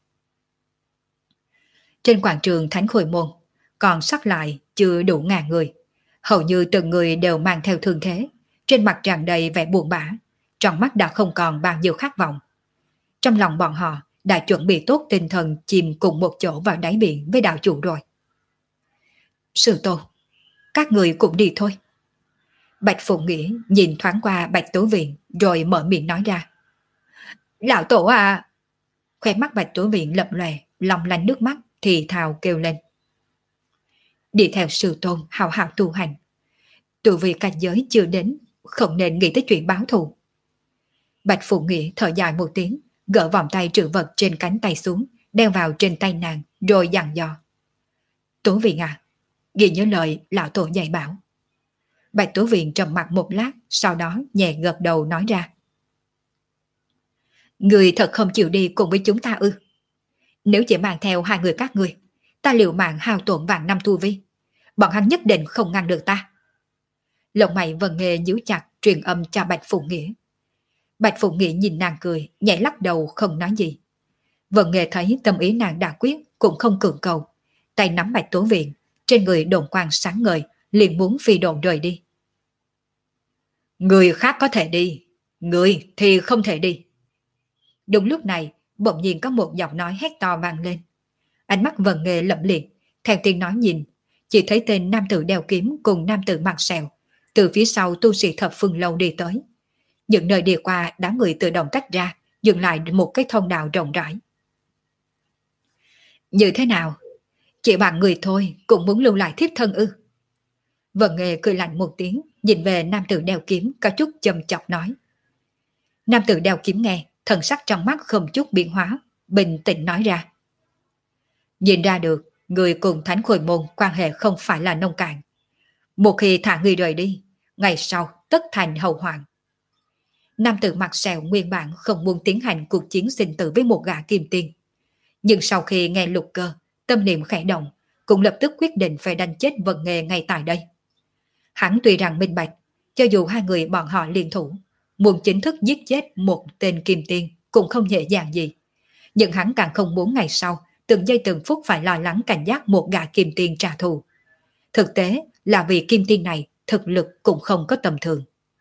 [SPEAKER 1] Trên quảng trường Thánh Khôi Môn, còn sót lại chưa đủ ngàn người, hầu như từng người đều mang theo thương thế, trên mặt tràn đầy vẻ buồn bã, trong mắt đã không còn bao nhiêu khát vọng. Trong lòng bọn họ đã chuẩn bị tốt tinh thần chìm cùng một chỗ vào đáy biển với đạo chủ rồi. Sư Tôn, các người cũng đi thôi. Bạch Phụ Nghĩa nhìn thoáng qua Bạch Tố Viện rồi mở miệng nói ra. Lão Tổ à! Khóe mắt Bạch Tố Viện lập lòe, long lanh nước mắt thì thào kêu lên. Đi theo sư tôn hào hào tu hành. Tu vì cảnh giới chưa đến, không nên nghĩ tới chuyện báo thù. Bạch Phụ Nghĩa thở dài một tiếng, gỡ vòng tay trữ vật trên cánh tay xuống, đeo vào trên tay nàng, rồi dặn dò. Tố Viện à, ghi nhớ lời lão tổ dạy bảo. Bạch Tố Viện trầm mặt một lát, sau đó nhẹ gật đầu nói ra. Người thật không chịu đi cùng với chúng ta ư? Nếu chỉ mang theo hai người các người, ta liệu mạng hao tổn vạn năm tu vi. Bọn hắn nhất định không ngăn được ta. Lông mày Vân Nghê nhíu chặt, truyền âm cho Bạch Phụ Nghĩa. Bạch Phụ Nghĩa nhìn nàng cười, nhảy lắc đầu không nói gì. Vân Nghê thấy tâm ý nàng đã quyết, cũng không cưỡng cầu. Tay nắm Bạch Tố Viện, trên người đồn quang sáng ngời, liền muốn phi độn rời đi. Người khác có thể đi, người thì không thể đi. Đúng lúc này, bỗng nhiên có một giọng nói hét to vang lên. Ánh mắt Vân Nghê lẫm liệt, theo tiếng nói nhìn, chỉ thấy tên nam tử đeo kiếm cùng nam tử mặc sẹo từ phía sau tu sĩ thập phương lâu đi tới. Những nơi đi qua đám người tự động tách ra, dừng lại một cái thông đạo rộng rãi. Như thế nào? Chỉ bằng người thôi cũng muốn lưu lại thiếp thân ư? Vân Nghê cười lạnh một tiếng, nhìn về nam tử đeo kiếm có chút châm chọc nói. Nam tử đeo kiếm nghe, thần sắc trong mắt không chút biến hóa, bình tĩnh nói ra. Nhìn ra được, người cùng Thánh Khôi Môn quan hệ không phải là nông cạn. Một khi thả người rời đi, ngày sau tất thành hậu hoạn. Nam tử mặt sẹo nguyên bản không muốn tiến hành cuộc chiến sinh tử với một gã kim tiên. Nhưng sau khi nghe Lục Cơ, tâm niệm khẽ động, cũng lập tức quyết định phải đánh chết Vân Nghê ngay tại đây. Hắn tuy rằng minh bạch, cho dù hai người bọn họ liên thủ, muốn chính thức giết chết một tên kim tiên cũng không dễ dàng gì. Nhưng hắn càng không muốn ngày sau, từng giây từng phút phải lo lắng cảnh giác một gã kim tiên trả thù. Thực tế là vì kim tiên này thực lực cũng không có tầm thường.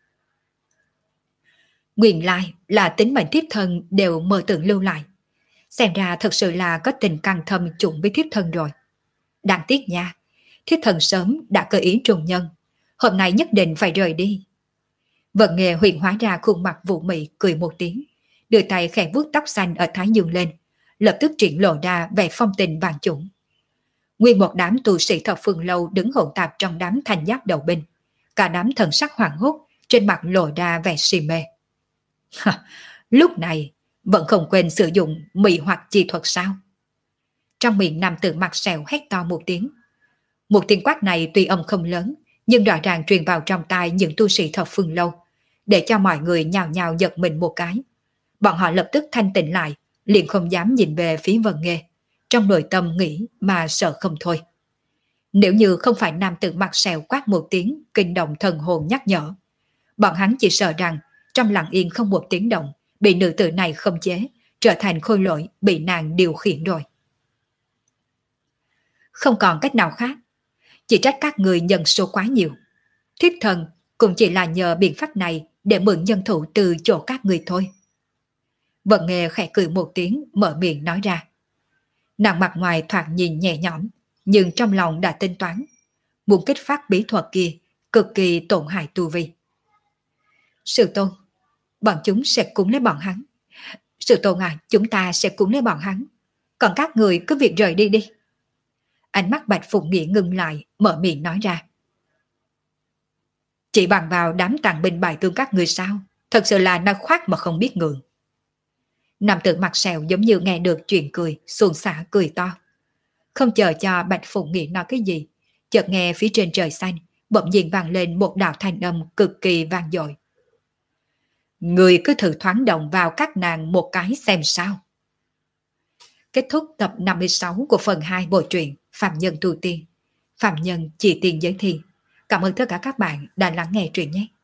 [SPEAKER 1] Nguyên lai là tính mệnh thiếp thân đều mơ tưởng lưu lại. Xem ra thật sự là có tình căng thâm chung với thiếp thân rồi. Đáng tiếc nha, thiếp thân sớm đã cơ ý trùng nhân, hôm nay nhất định phải rời đi. Vân Nghê huyền hóa ra khuôn mặt vũ mị cười một tiếng, đưa tay khẽ vuốt tóc xanh ở thái dương lên, lập tức triển lộ ra vẻ phong tình vàng chủng. Nguyên một đám tu sĩ thập phương lâu đứng hỗn tạp trong đám thành giáp đầu binh, cả đám thần sắc hoảng hốt, trên mặt lộ ra vẻ si mê. Lúc này vẫn không quên sử dụng mị hoặc chi thuật sao? Trong miệng nam tử mặt sẹo hét to một tiếng. Một tiếng quát này tuy âm không lớn, nhưng rõ ràng truyền vào trong tai những tu sĩ thập phương lâu, để cho mọi người nhào nhào giật mình một cái. Bọn họ lập tức thanh tịnh lại, liền không dám nhìn về phía Vân Nghê, trong nội tâm nghĩ mà sợ không thôi. Nếu như không phải nam tử mặt sẹo quát một tiếng kinh động thần hồn nhắc nhở, bọn hắn chỉ sợ rằng trong lặng yên không một tiếng động, bị nữ tử này khống chế, trở thành khôi lỗi bị nàng điều khiển rồi. Không còn cách nào khác, chỉ trách các người nhân số quá nhiều. Thiếp thần cũng chỉ là nhờ biện pháp này để mượn nhân thủ từ chỗ các người thôi. Vân Nghê khẽ cười một tiếng, mở miệng nói ra. Nàng mặt ngoài thoạt nhìn nhẹ nhõm, nhưng trong lòng đã tính toán. Muốn kích phát bí thuật kia, cực kỳ tổn hại tu vi. Sư tôn, bọn chúng sẽ cúng lấy bọn hắn. Sư tôn à, chúng ta sẽ cúng lấy bọn hắn. Còn các người cứ việc rời đi đi. Ánh mắt Bạch Phụng Nghĩa ngưng lại, mở miệng nói ra. Chỉ bằng vào đám tàn binh bài tương các người sao? Thật sự là nói khoác mà không biết ngượng. Nam tử mặt sẹo giống như nghe được chuyện cười, xuồng xả cười to. Không chờ cho Bạch Phụng Nghĩa nói cái gì, chợt nghe phía trên trời xanh bỗng nhiên vang lên một đạo thanh âm cực kỳ vang dội. Người cứ thử thoáng động vào các nàng một cái xem sao. Kết thúc tập năm mươi sáu của phần hai bộ truyện Phạm Nhân Tu Tiên. Phạm Nhân chỉ tiền giới thiện. Cảm ơn tất cả các bạn đã lắng nghe truyện nhé.